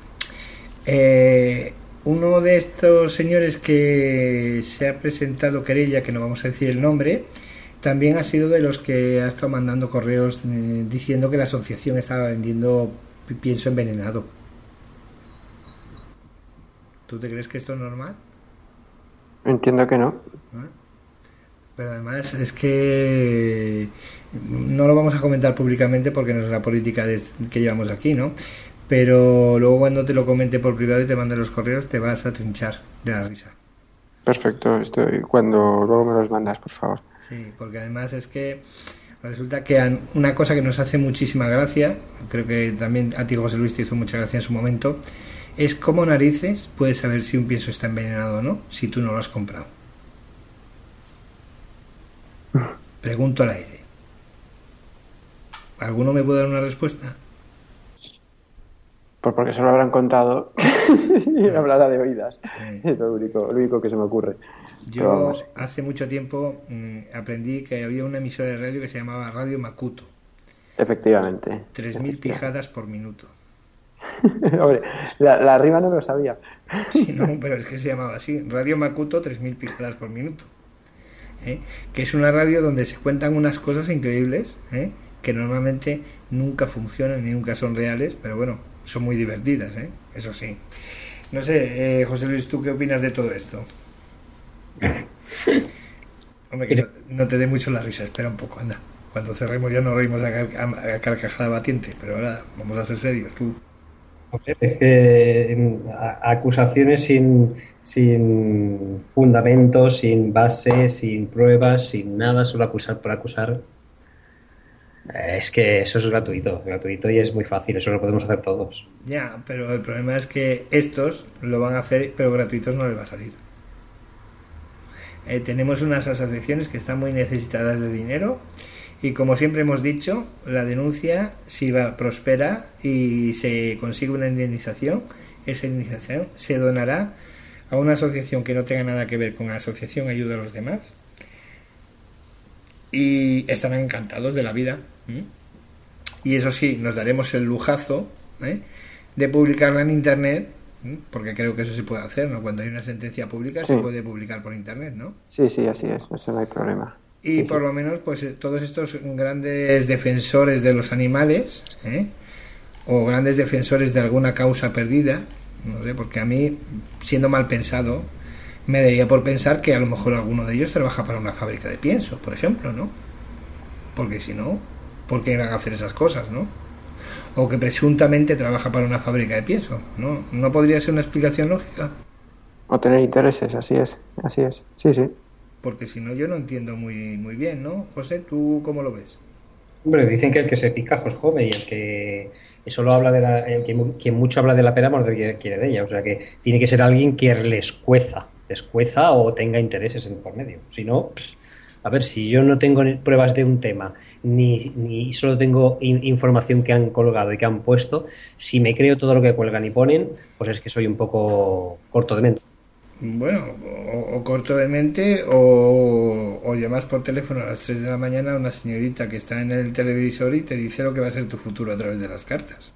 eh, uno de estos señores que se ha presentado querella, que no vamos a decir el nombre, también ha sido de los que ha estado mandando correos eh, diciendo que la asociación estaba vendiendo pienso envenenado. ¿Tú te crees que esto es normal? Entiendo que no. ¿Eh? Pero además es que no lo vamos a comentar públicamente porque no es la política de, que llevamos aquí, ¿no? Pero luego cuando te lo comente por privado y te mande los correos te vas a trinchar de la risa. Perfecto, estoy cuando luego me los mandas, por favor. Sí, porque además es que resulta que una cosa que nos hace muchísima gracia, creo que también a ti, José Luis, te hizo mucha gracia en su momento, es cómo narices puedes saber si un pienso está envenenado o no si tú no lo has comprado. Pregunto al aire. ¿Alguno me puede dar una respuesta? Pues porque se lo habrán contado y hablará de oídas. Eh. Es lo único, lo único que se me ocurre. Yo hace mucho tiempo mmm, aprendí que había una emisora de radio que se llamaba Radio Makuto. Efectivamente. tres mil pijadas por minuto. Hombre, la, la arriba no lo sabía. Sí, no, pero es que se llamaba así, Radio Makuto, tres mil pijadas por minuto. ¿Eh? Que es una radio donde se cuentan unas cosas increíbles, ¿eh? Que normalmente nunca funcionan ni nunca son reales, pero bueno, son muy divertidas, ¿eh? Eso sí. No sé, eh, José Luis, ¿tú qué opinas de todo esto? Hombre, que no, no te dé mucho la risa, espera un poco, anda. Cuando cerremos ya nos reímos a, car- a carcajada batiente, pero ahora vamos a ser serios, tú. Es que acusaciones sin, sin fundamento, sin base, sin pruebas, sin nada, solo acusar por acusar. Es que eso es gratuito, gratuito y es muy fácil, eso lo podemos hacer todos. Ya, pero el problema es que estos lo van a hacer, pero gratuitos no les va a salir. Eh, tenemos unas asociaciones que están muy necesitadas de dinero. Y como siempre hemos dicho, la denuncia, si va, prospera y se consigue una indemnización, esa indemnización se donará a una asociación que no tenga nada que ver con la asociación Ayuda a los Demás. Y estarán encantados de la vida. ¿eh? Y eso sí, nos daremos el lujazo ¿eh? de publicarla en Internet, ¿eh? porque creo que eso se puede hacer, ¿no? Cuando hay una sentencia pública sí. se puede publicar por Internet, ¿no? Sí, sí, así es, eso no hay problema. Y sí, por sí. lo menos, pues todos estos grandes defensores de los animales, ¿eh? o grandes defensores de alguna causa perdida, no sé, porque a mí, siendo mal pensado, me daría por pensar que a lo mejor alguno de ellos trabaja para una fábrica de pienso, por ejemplo, ¿no? Porque si no, ¿por qué van a hacer esas cosas, no? O que presuntamente trabaja para una fábrica de pienso, ¿no? ¿No podría ser una explicación lógica? O tener intereses, así es, así es, sí, sí. Porque si no, yo no entiendo muy muy bien, ¿no? José, ¿tú cómo lo ves? Hombre, dicen que el que se pica pues come y el que solo habla de la, el que, quien mucho habla de la pera morder quiere de ella, o sea que tiene que ser alguien que les cueza, les cueza o tenga intereses en por medio. Si no, a ver, si yo no tengo pruebas de un tema ni, ni solo tengo in, información que han colgado y que han puesto, si me creo todo lo que cuelgan y ponen, pues es que soy un poco corto de mente. Bueno, o, o corto de mente o, o llamas por teléfono a las tres de la mañana a una señorita que está en el televisor y te dice lo que va a ser tu futuro a través de las cartas.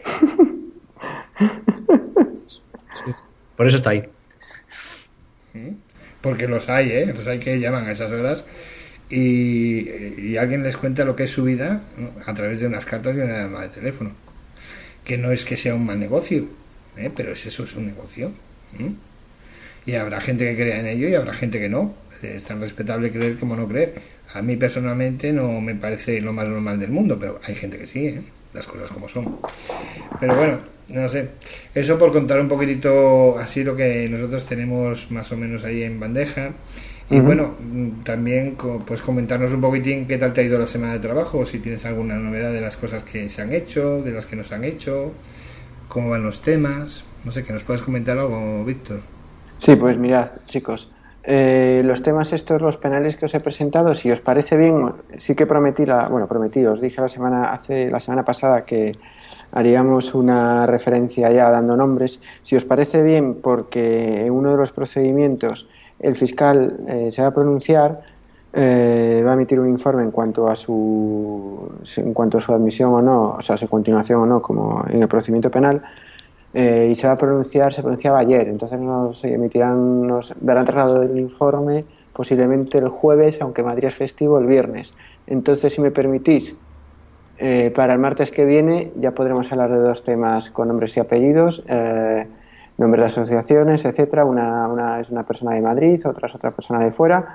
Sí. Por eso está ahí. Porque los hay, ¿eh? Los hay que llaman a esas horas y, y alguien les cuenta lo que es su vida, ¿no?, a través de unas cartas y una llamada de teléfono, que no es que sea un mal negocio, ¿eh?, pero es eso, es un negocio, ¿eh? Y habrá gente que crea en ello y habrá gente que no. Es tan respetable creer como no creer. A mí personalmente no me parece lo más normal del mundo, pero hay gente que sí, ¿eh?, las cosas como son. Pero bueno, no sé, eso por contar un poquitito así lo que nosotros tenemos más o menos ahí en bandeja. Y uh-huh. bueno, también pues comentarnos un poquitín qué tal te ha ido la semana de trabajo, si tienes alguna novedad de las cosas que se han hecho, de las que no se han hecho, cómo van los temas, no sé, que nos puedas comentar algo, Víctor. Sí, pues mirad, chicos, eh, los temas estos, los penales que os he presentado, si os parece bien, sí que prometí, la, bueno, prometí, os dije la semana, hace, la semana pasada que haríamos una referencia ya dando nombres. Si os parece bien, porque en uno de los procedimientos el fiscal eh, se va a pronunciar, eh, va a emitir un informe en cuanto a su en cuanto a su admisión o no, o sea, su continuación o no, como en el procedimiento penal. Eh, y se va a pronunciar, se pronunciaba ayer, entonces nos emitirán, nos darán traslado el informe posiblemente el jueves, aunque Madrid es festivo, el viernes. Entonces, si me permitís, eh, para el martes que viene ya podremos hablar de dos temas con nombres y apellidos, eh, nombres de asociaciones, etcétera. Una, una es una persona de Madrid, otra es otra persona de fuera.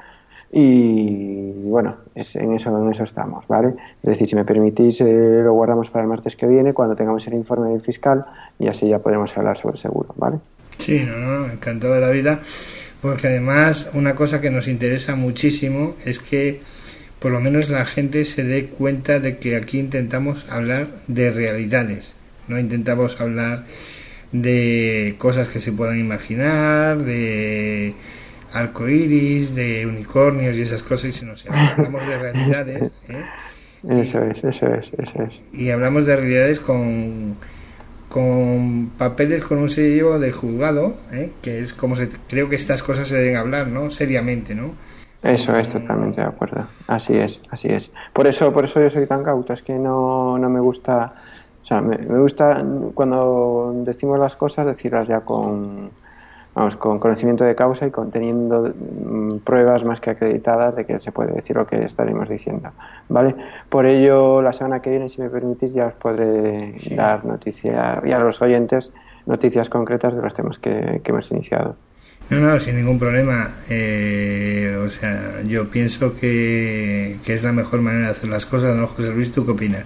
Y bueno, es, en eso en eso estamos, ¿vale? Es decir, si me permitís, eh, lo guardamos para el martes que viene, cuando tengamos el informe del fiscal, y así ya podremos hablar sobre seguro, ¿vale? Sí, no, no, encantado de la vida, porque además una cosa que nos interesa muchísimo es que por lo menos la gente se dé cuenta de que aquí intentamos hablar de realidades, no intentamos hablar de cosas que se puedan imaginar, de arcoíris, de unicornios y esas cosas, y se nos hablamos de realidades, ¿eh? Eso es, eso es, eso es. Y hablamos de realidades con, con papeles, con un sello del juzgado, ¿eh?, que es como se, creo que estas cosas se deben hablar, ¿no?, seriamente, ¿no? Eso es, totalmente de acuerdo. Así es, así es. Por eso, por eso yo soy tan cauto, es que no, no me gusta, o sea, me, me gusta cuando decimos las cosas decirlas ya con, vamos, con conocimiento de causa y con teniendo mm, pruebas más que acreditadas de que se puede decir lo que estaremos diciendo, ¿vale? Por ello, la semana que viene, si me permitís, ya os podré sí. dar noticias, y a los oyentes, noticias concretas de los temas que, que hemos iniciado. No, no, sin ningún problema. Eh, o sea, yo pienso que, que es la mejor manera de hacer las cosas, ¿no, José Luis? ¿Tú qué opinas?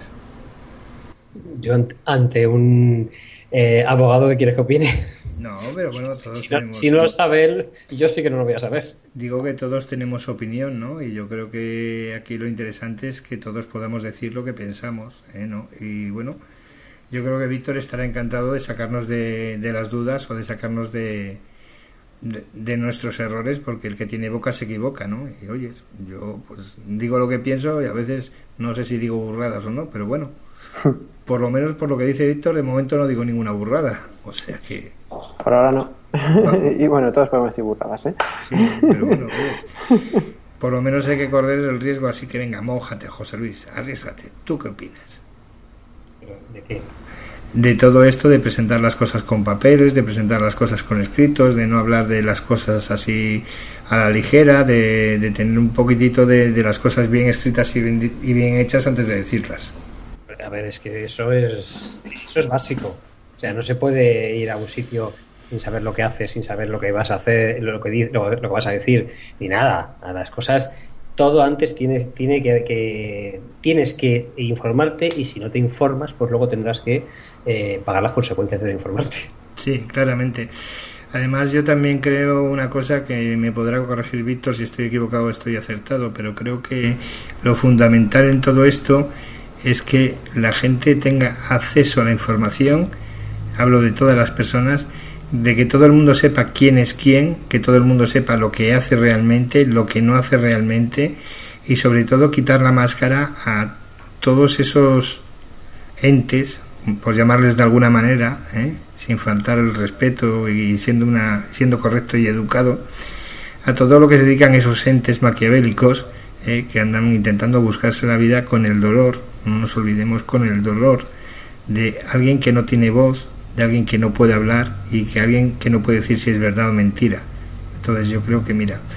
Yo ante un eh, abogado que quieres que opine. No, pero bueno, todos si, no, tenemos... si no lo sabe él, yo sí que no lo voy a saber. Digo que todos tenemos opinión, ¿no? Y yo creo que aquí lo interesante es que todos podamos decir lo que pensamos, ¿eh? ¿No? Y bueno, yo creo que Víctor estará encantado de sacarnos de, de las dudas o de sacarnos de... De, de nuestros errores, porque el que tiene boca se equivoca, ¿no? Y oyes, yo pues digo lo que pienso y a veces no sé si digo burradas o no, pero bueno, por lo menos por lo que dice Víctor, de momento no digo ninguna burrada, o sea que... Por ahora no. Y bueno, todos podemos decir burradas, ¿eh? Sí, pero bueno, oyes, por lo menos hay que correr el riesgo, así que venga, mójate, José Luis, arriésgate. ¿Tú qué opinas? ¿De qué? De todo esto, de presentar las cosas con papeles, de presentar las cosas con escritos, de no hablar de las cosas así a la ligera, de, de tener un poquitito de, de las cosas bien escritas y bien, y bien hechas antes de decirlas. A ver, es que eso es eso es básico. O sea, no se puede ir a un sitio sin saber lo que haces, sin saber lo que vas a hacer, lo que, lo, lo que vas a decir, ni nada. A las cosas, todo antes tienes, tiene que, que, tienes que informarte, y si no te informas, pues luego tendrás que eh, pagar las consecuencias de informarte. Sí, claramente. Además, yo también creo una cosa que me podrá corregir Víctor si estoy equivocado o estoy acertado, pero creo que lo fundamental en todo esto es que la gente tenga acceso a la información, hablo de todas las personas, de que todo el mundo sepa quién es quién, que todo el mundo sepa lo que hace realmente, lo que no hace realmente, y sobre todo quitar la máscara a todos esos entes, por llamarles de alguna manera, ¿eh?, sin faltar el respeto y siendo una siendo correcto y educado, a todo lo que se dedican esos entes maquiavélicos, ¿eh?, que andan intentando buscarse la vida con el dolor, no nos olvidemos, con el dolor de alguien que no tiene voz, de alguien que no puede hablar y que alguien que no puede decir si es verdad o mentira. Entonces yo creo que, mira,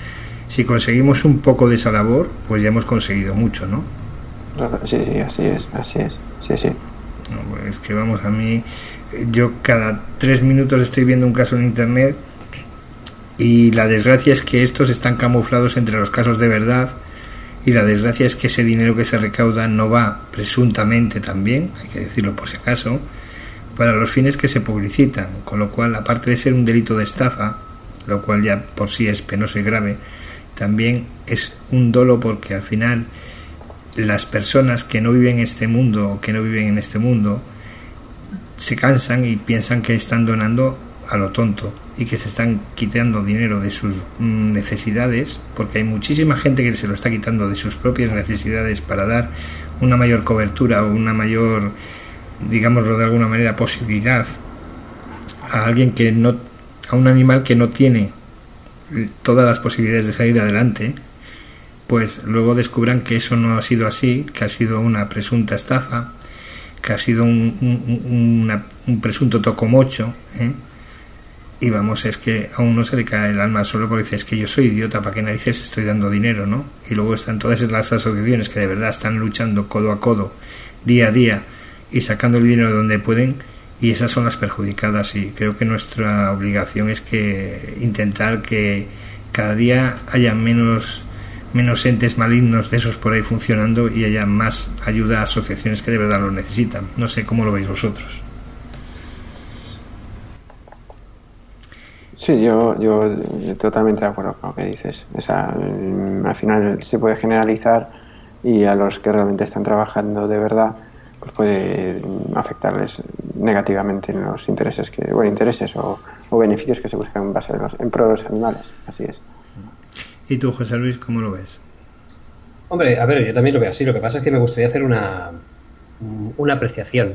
si conseguimos un poco de esa labor, pues ya hemos conseguido mucho, ¿no? Sí, sí, así es, así es, sí, sí. No, pues es que vamos, a mí, yo cada tres minutos estoy viendo un caso en internet y la desgracia es que estos están camuflados entre los casos de verdad y la desgracia es que ese dinero que se recauda no va presuntamente también, hay que decirlo por si acaso, para los fines que se publicitan, con lo cual, aparte de ser un delito de estafa, lo cual ya por sí es penoso y grave, también es un dolo porque al final las personas que no viven este mundo o que no viven en este mundo se cansan y piensan que están donando a lo tonto y que se están quitando dinero de sus necesidades, porque hay muchísima gente que se lo está quitando de sus propias necesidades para dar una mayor cobertura o una mayor, digámoslo de alguna manera, posibilidad a alguien que no, a un animal que no tiene todas las posibilidades de salir adelante, pues luego descubran que eso no ha sido así, que ha sido una presunta estafa, que ha sido un, un, una, un presunto tocomocho, ¿eh? Y vamos, es que a uno se le cae el alma solo porque dice, es que yo soy idiota, ¿para qué narices estoy dando dinero, no? Y luego están todas las asociaciones que de verdad están luchando codo a codo, día a día, y sacando el dinero de donde pueden, y esas son las perjudicadas, y creo que nuestra obligación es que intentar que cada día haya menos menos entes malignos de esos por ahí funcionando y haya más ayuda a asociaciones que de verdad lo necesitan. No sé cómo lo veis vosotros. Sí, yo, yo totalmente de acuerdo con lo que dices. O sea, al final se puede generalizar y a los que realmente están trabajando de verdad pues puede afectarles negativamente en los intereses que bueno intereses o, o beneficios que se buscan en base a los, en pro de los animales. Así es. ¿Y tú, José Luis, cómo lo ves? Hombre, a ver, yo también lo veo así. Lo que pasa es que me gustaría hacer una, una apreciación.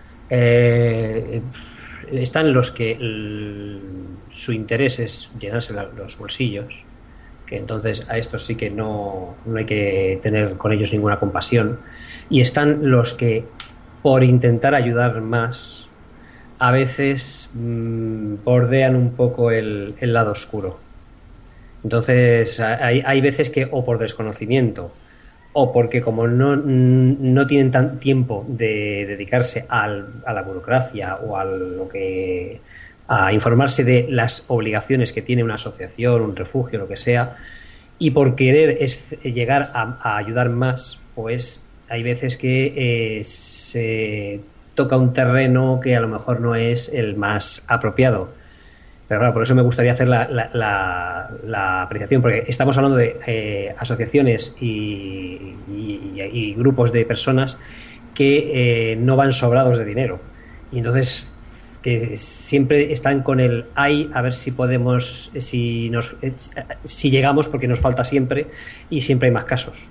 Eh, están los que el, su interés es llenarse la, los bolsillos, que entonces a estos sí que no, no hay que tener con ellos ninguna compasión. Y están los que, por intentar ayudar más, a veces mmm, bordean un poco el, el lado oscuro. Entonces hay, hay veces que o por desconocimiento o porque como no, no tienen tan tiempo de dedicarse al, a la burocracia o a lo que a informarse de las obligaciones que tiene una asociación, un refugio, lo que sea, y por querer es llegar a, a ayudar más, pues hay veces que eh, se toca un terreno que a lo mejor no es el más apropiado. Pero claro, por eso me gustaría hacer la, la, la, la apreciación, porque estamos hablando de eh, asociaciones y, y, y grupos de personas que eh, no van sobrados de dinero. Y entonces que siempre están con el ay, a ver si podemos, si nos si llegamos, porque nos falta siempre y siempre hay más casos.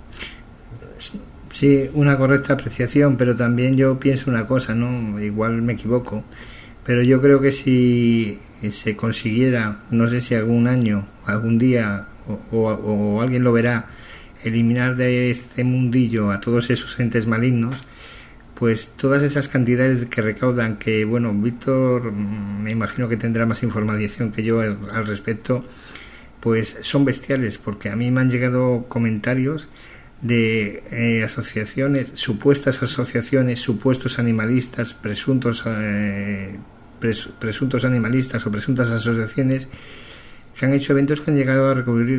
Sí, una correcta apreciación, pero también yo pienso una cosa, ¿no? Igual me equivoco, pero yo creo que si se consiguiera, no sé si algún año, algún día, o, o, o alguien lo verá, eliminar de este mundillo a todos esos entes malignos, pues todas esas cantidades que recaudan, que bueno, Víctor me imagino que tendrá más información que yo al, al respecto, pues son bestiales, porque a mí me han llegado comentarios de eh, asociaciones, supuestas asociaciones, supuestos animalistas, presuntos eh, pres, presuntos animalistas o presuntas asociaciones que han hecho eventos que han llegado a recaudar,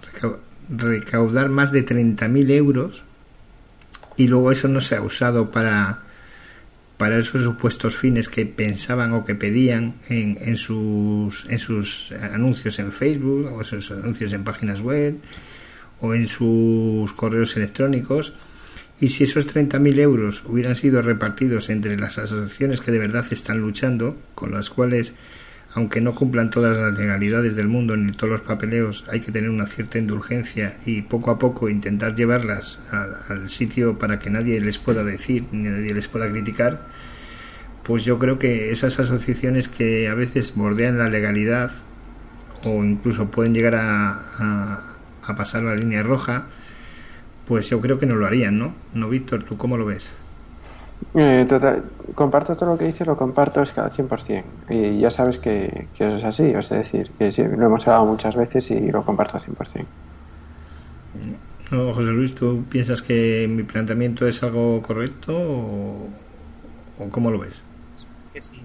recaudar más de treinta mil euros y luego eso no se ha usado para para esos supuestos fines que pensaban o que pedían en, en sus en sus anuncios en Facebook o sus anuncios en páginas web o en sus correos electrónicos. Y si esos treinta mil euros hubieran sido repartidos entre las asociaciones que de verdad están luchando, con las cuales, aunque no cumplan todas las legalidades del mundo ni todos los papeleos, hay que tener una cierta indulgencia y poco a poco intentar llevarlas a, al sitio para que nadie les pueda decir ni nadie les pueda criticar, pues yo creo que esas asociaciones que a veces bordean la legalidad o incluso pueden llegar a, a, a pasar la línea roja, pues yo creo que no lo harían, ¿no? ¿No, Víctor? ¿Tú cómo lo ves? Eh, total, comparto todo lo que dices, lo comparto es cada cien por ciento. Y ya sabes que, que eso es así, es decir, que sí, lo hemos hablado muchas veces y lo comparto al cien por ciento. No, José Luis, ¿tú piensas que mi planteamiento es algo correcto o, o cómo lo ves? Que sí.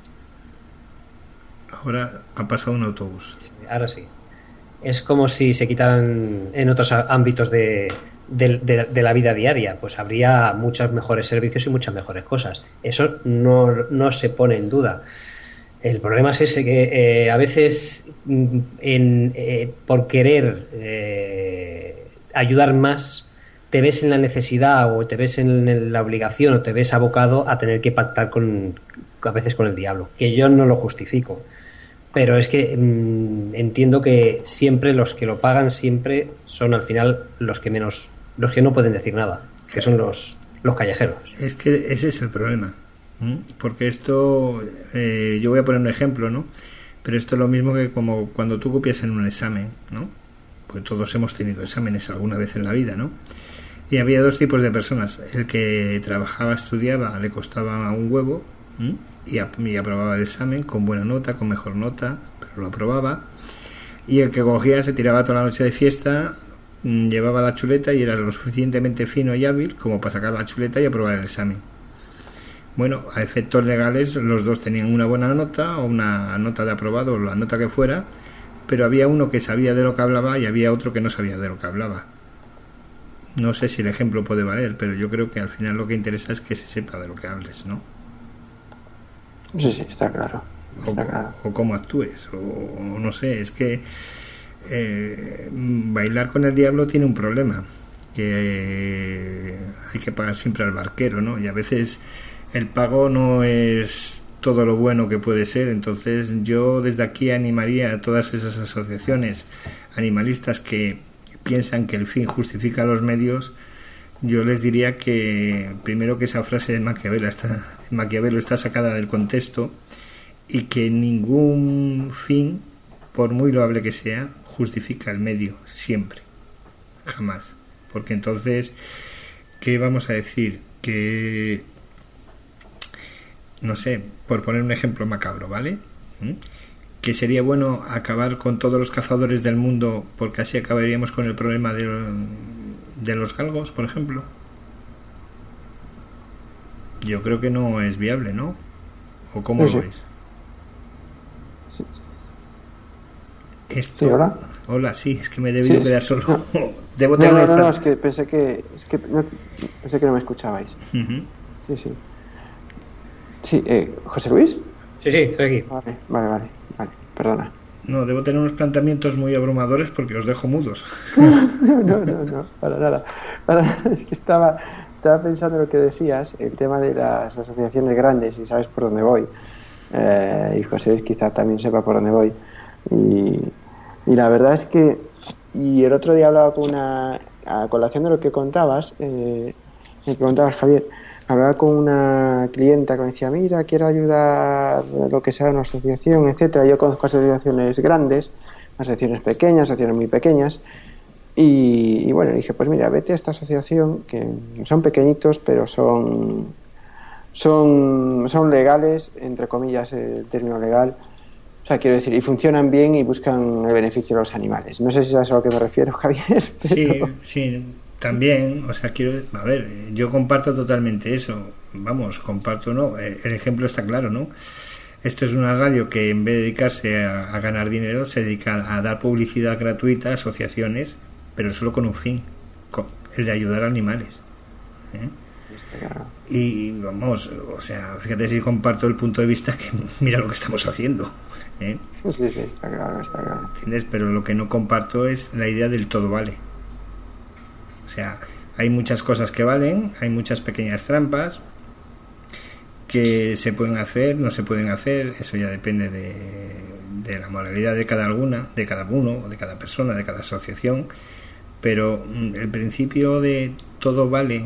Ahora ha pasado un autobús. Sí, ahora sí. Es como si se quitaran en otros ámbitos de, de, de, de la vida diaria, pues habría muchos mejores servicios y muchas mejores cosas. Eso no, no se pone en duda. El problema es ese que eh, a veces en, eh, por querer eh, ayudar más te ves en la necesidad o te ves en la obligación o te ves abocado a tener que pactar con, a veces con el diablo, que yo no lo justifico. Pero es que mmm, entiendo que siempre los que lo pagan siempre son al final los que menos, los que no pueden decir nada, que son los, los callejeros. Es que ese es el problema, ¿m? Porque esto, eh, yo voy a poner un ejemplo, ¿no? Pero esto es lo mismo que como cuando tú copias en un examen, ¿no? Pues todos hemos tenido exámenes alguna vez en la vida, ¿no? Y había dos tipos de personas. El que trabajaba, estudiaba, le costaba un huevo, ¿m? Y, y aprobaba el examen con buena nota, con mejor nota, pero lo aprobaba. Y el que cogía, se tiraba toda la noche de fiesta, mmm, llevaba la chuleta y era lo suficientemente fino y hábil como para sacar la chuleta y aprobar el examen. Bueno, a efectos legales los dos tenían una buena nota o una nota de aprobado o la nota que fuera, pero había uno que sabía de lo que hablaba y había otro que no sabía de lo que hablaba. No sé si el ejemplo puede valer, pero yo creo que al final lo que interesa es que se sepa de lo que hables, ¿no? Sí, sí, está claro. Está o, claro. o cómo actúes, o, o no sé, es que eh, bailar con el diablo tiene un problema, que eh, hay que pagar siempre al barquero, ¿no? Y a veces el pago no es todo lo bueno que puede ser. Entonces yo desde aquí animaría a todas esas asociaciones animalistas que piensan que el fin justifica los medios. Yo les diría que primero que esa frase de Maquiavelo está, Maquiavelo está sacada del contexto y que ningún fin, por muy loable que sea, justifica el medio, siempre, jamás. Porque entonces, ¿qué vamos a decir? Que, no sé, por poner un ejemplo macabro, ¿vale? ¿Mm? Que sería bueno acabar con todos los cazadores del mundo porque así acabaríamos con el problema de... de los galgos, por ejemplo. Yo creo que no es viable, ¿no? ¿O cómo sí, lo sí. veis? Sí. Esto... Sí, hola. Hola, sí, es que me he debido Sí, quedar sí. solo. No. Debo No, tener no, no, no, plan- es que pensé que, es que no, pensé que no me escuchabais. Ujú. Sí, sí. Sí, eh, ¿José Luis? Sí, sí, estoy aquí. Vale, vale, vale, vale, perdona. No, debo tener unos planteamientos muy abrumadores porque os dejo mudos. No, no, no, no, para nada. Para nada. Es que estaba, estaba pensando en lo que decías, el tema de las asociaciones grandes, y sabes por dónde voy. Eh, y José Luis quizá también sepa por dónde voy. Y, y la verdad es que, y el otro día hablaba con una, a colación de lo que contabas, eh, el que contabas, Javier, hablaba con una clienta que me decía, mira, quiero ayudar a lo que sea una asociación, etcétera. Yo conozco asociaciones grandes, asociaciones pequeñas, asociaciones muy pequeñas, y, y bueno, dije, pues mira, vete a esta asociación, que son pequeñitos, pero son son, son legales, entre comillas el término legal, o sea, quiero decir, y funcionan bien y buscan el beneficio de los animales. No sé si sabes a lo que me refiero, Javier. Pero... Sí, sí, también, o sea, quiero, a ver, yo comparto totalmente eso, vamos, comparto, no, el ejemplo está claro, ¿no? Esto es una radio que en vez de dedicarse a, a ganar dinero, se dedica a dar publicidad gratuita a asociaciones, pero solo con un fin, con el de ayudar a animales, ¿eh? Y vamos, o sea, fíjate si comparto el punto de vista que mira lo que estamos haciendo, ¿eh? Sí, sí, está claro, está claro. ¿Entiendes? Pero lo que no comparto es la idea del todo vale. O sea, hay muchas cosas que valen, hay muchas pequeñas trampas que se pueden hacer, no se pueden hacer, eso ya depende de, de la moralidad de cada alguna, de cada uno, de cada persona, de cada asociación, pero el principio de todo vale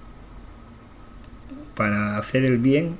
para hacer el bien,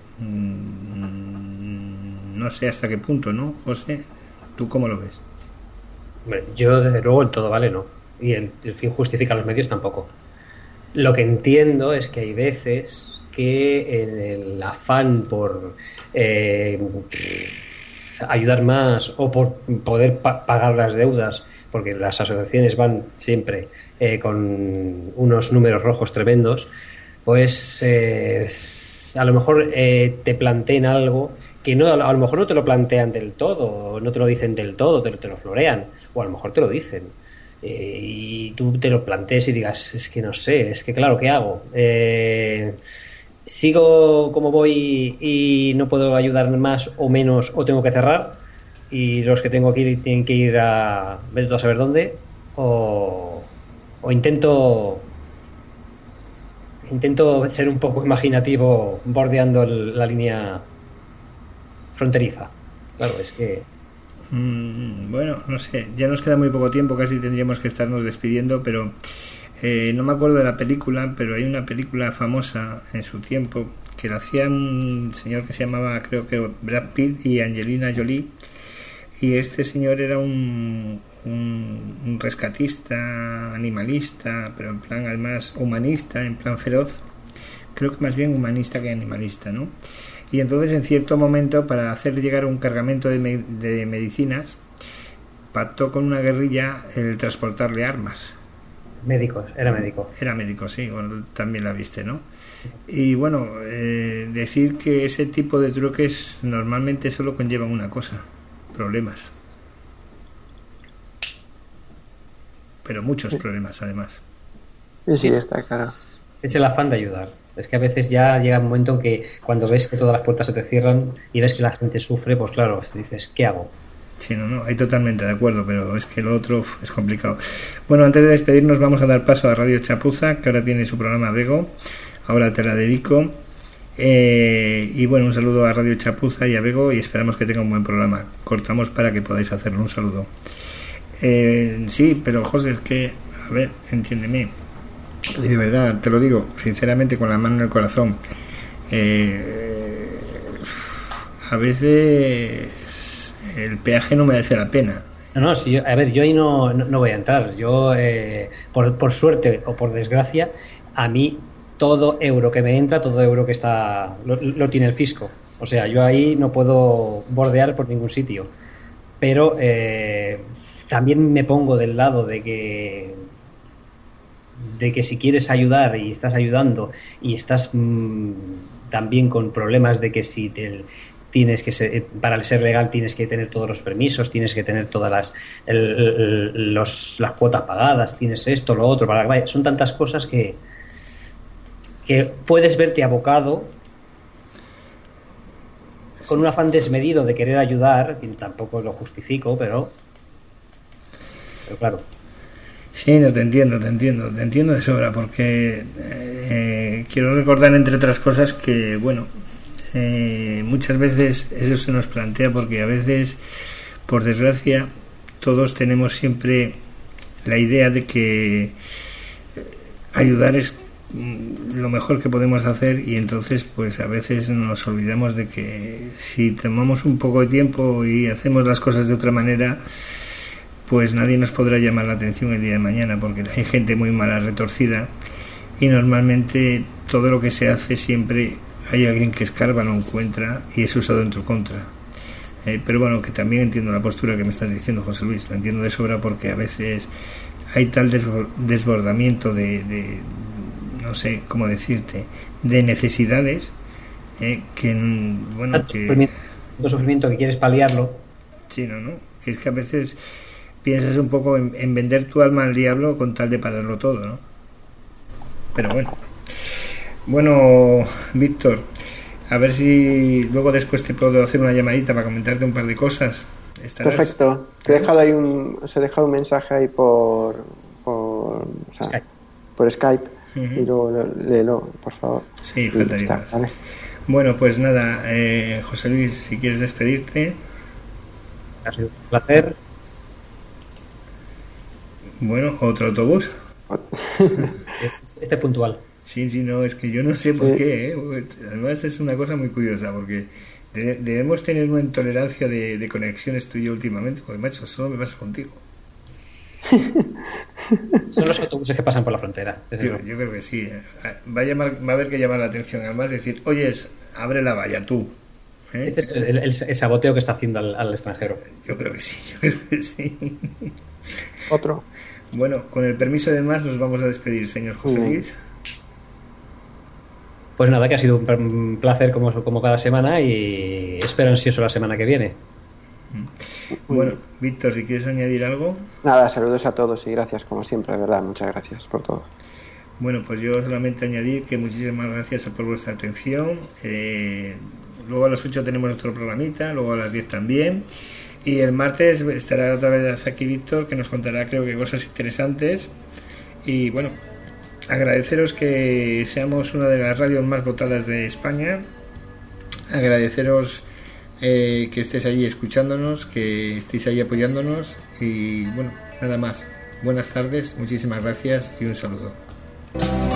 no sé hasta qué punto, ¿no, José? ¿Tú cómo lo ves? Hombre, yo desde luego el todo vale no, y el, el fin justifica los medios tampoco. Lo que entiendo es que hay veces que en el afán por eh, ayudar más o por poder pa- pagar las deudas porque las asociaciones van siempre eh, con unos números rojos tremendos, pues eh, a lo mejor eh, te planteen algo que no, a lo mejor no te lo plantean del todo, no te lo dicen del todo, te lo, te lo florean, o a lo mejor te lo dicen. Eh, y tú te lo plantees y digas, es que no sé, es que claro, ¿qué hago? Eh, ¿Sigo como voy y no puedo ayudar más o menos o tengo que cerrar? Y los que tengo que ir tienen que ir a ver a saber dónde, o, o intento intento ser un poco imaginativo bordeando el, la línea fronteriza. Claro, es que mm, bueno, no sé, ya nos queda muy poco tiempo, casi tendríamos que estarnos despidiendo, pero eh, no me acuerdo de la película, pero hay una película famosa en su tiempo que la hacía un señor que se llamaba, creo que Brad Pitt y Angelina Jolie, y este señor era un, un, un rescatista, animalista, pero en plan además humanista, en plan feroz, creo que más bien humanista que animalista, ¿no? Y entonces en cierto momento, para hacer llegar un cargamento de, me- de medicinas, pactó con una guerrilla el transportarle armas. médicos, era médico. Era médico, sí, bueno, también la viste, ¿no? Y bueno, eh, decir que ese tipo de truques normalmente solo conllevan una cosa: problemas. Pero muchos problemas, además. Sí, sí, Sí. está claro. Es el afán de ayudar. Es que a veces ya llega un momento en que cuando ves que todas las puertas se te cierran y ves que la gente sufre, pues claro, dices, ¿qué hago? Sí, no, no, hay totalmente de acuerdo, pero es que lo otro uf, es complicado. Bueno, antes de despedirnos vamos a dar paso a Radio Chapuza, que ahora tiene su programa Bego. Ahora te la dedico. Eh, y bueno, un saludo a Radio Chapuza y a Bego, y esperamos que tenga un buen programa. Cortamos para que podáis hacerlo. Un saludo. Eh, sí, pero José, es que, a ver, entiéndeme. Y de verdad, te lo digo, sinceramente, con la mano en el corazón. Eh, a veces el peaje no merece la pena. No, no, si yo- a ver, yo ahí no, no, no voy a entrar. Yo, eh, por, por suerte o por desgracia, a mí todo euro que me entra, todo euro que está, lo, lo tiene el fisco. O sea, yo ahí no puedo bordear por ningún sitio. Pero eh, también me pongo del lado de que de que si quieres ayudar y estás ayudando y estás mmm, también con problemas de que si te, tienes que ser, para el ser legal tienes que tener todos los permisos, tienes que tener todas las el, el, los, las cuotas pagadas, tienes esto, lo otro, para, vaya, son tantas cosas que que puedes verte abocado con un afán desmedido de querer ayudar, y tampoco lo justifico, pero pero claro. Sí, no, te entiendo, te entiendo, te entiendo de sobra, porque eh, quiero recordar, entre otras cosas, que, bueno, eh, muchas veces eso se nos plantea porque a veces, por desgracia, todos tenemos siempre la idea de que ayudar es lo mejor que podemos hacer, y entonces pues a veces nos olvidamos de que si tomamos un poco de tiempo y hacemos las cosas de otra manera, pues nadie nos podrá llamar la atención el día de mañana, porque hay gente muy mala, retorcida, y normalmente todo lo que se hace siempre hay alguien que escarba, lo encuentra y es usado en tu contra. Eh, pero bueno, que también entiendo la postura que me estás diciendo, José Luis, la entiendo de sobra, porque a veces hay tal desbordamiento de, de no sé cómo decirte, de necesidades, eh, que bueno, Tanto que sufrimiento, tanto sufrimiento que quieres paliarlo. sí, no, no, que es que a veces piensas un poco en, en vender tu alma al diablo con tal de pararlo todo, ¿no? Pero bueno. Bueno, Víctor, a ver si luego después te puedo hacer una llamadita para comentarte un par de cosas. ¿Estarás? Perfecto. Te he dejado ahí un, os he dejado un mensaje ahí por por, o sea, Skype. por Skype Uh-huh. y luego lo- léelo, por favor. Sí, Y faltaría está, más. ¿vale? Bueno, pues nada, eh, José Luis, si quieres despedirte. Ha sido un placer. Bueno, otro autobús. Este, este puntual. Sí, sí, no, es que yo no sé por Sí. qué, ¿eh? Además es una cosa muy curiosa, porque de- debemos tener una intolerancia de, de conexiones tú y yo últimamente, porque macho, solo me pasa contigo. Son los autobuses que pasan por la frontera. desde Yo, luego. yo creo que sí. ¿eh? Va a, llamar, va a haber que llamar la atención, además decir, oyes, abre la valla tú. ¿eh? Este es el, el- el saboteo que está haciendo al, al extranjero. Yo creo que sí, yo creo que sí. Otro. Bueno, con el permiso de más nos vamos a despedir, señor José Luis. Pues nada, que ha sido un placer como, como cada semana y espero ansioso la semana que viene. Bueno, Víctor, si quieres añadir algo. Nada, saludos a todos y gracias como siempre, de verdad, muchas gracias por todo. Bueno, pues yo solamente añadir que muchísimas gracias por vuestra atención. Eh, luego a las ocho tenemos nuestro programita, luego a las diez también. Y el martes estará otra vez aquí Víctor, que nos contará creo que cosas interesantes. Y bueno, agradeceros que seamos una de las radios más votadas de España. Agradeceros eh, que estéis allí escuchándonos, que estéis ahí apoyándonos. Y bueno, nada más. Buenas tardes, muchísimas gracias y un saludo.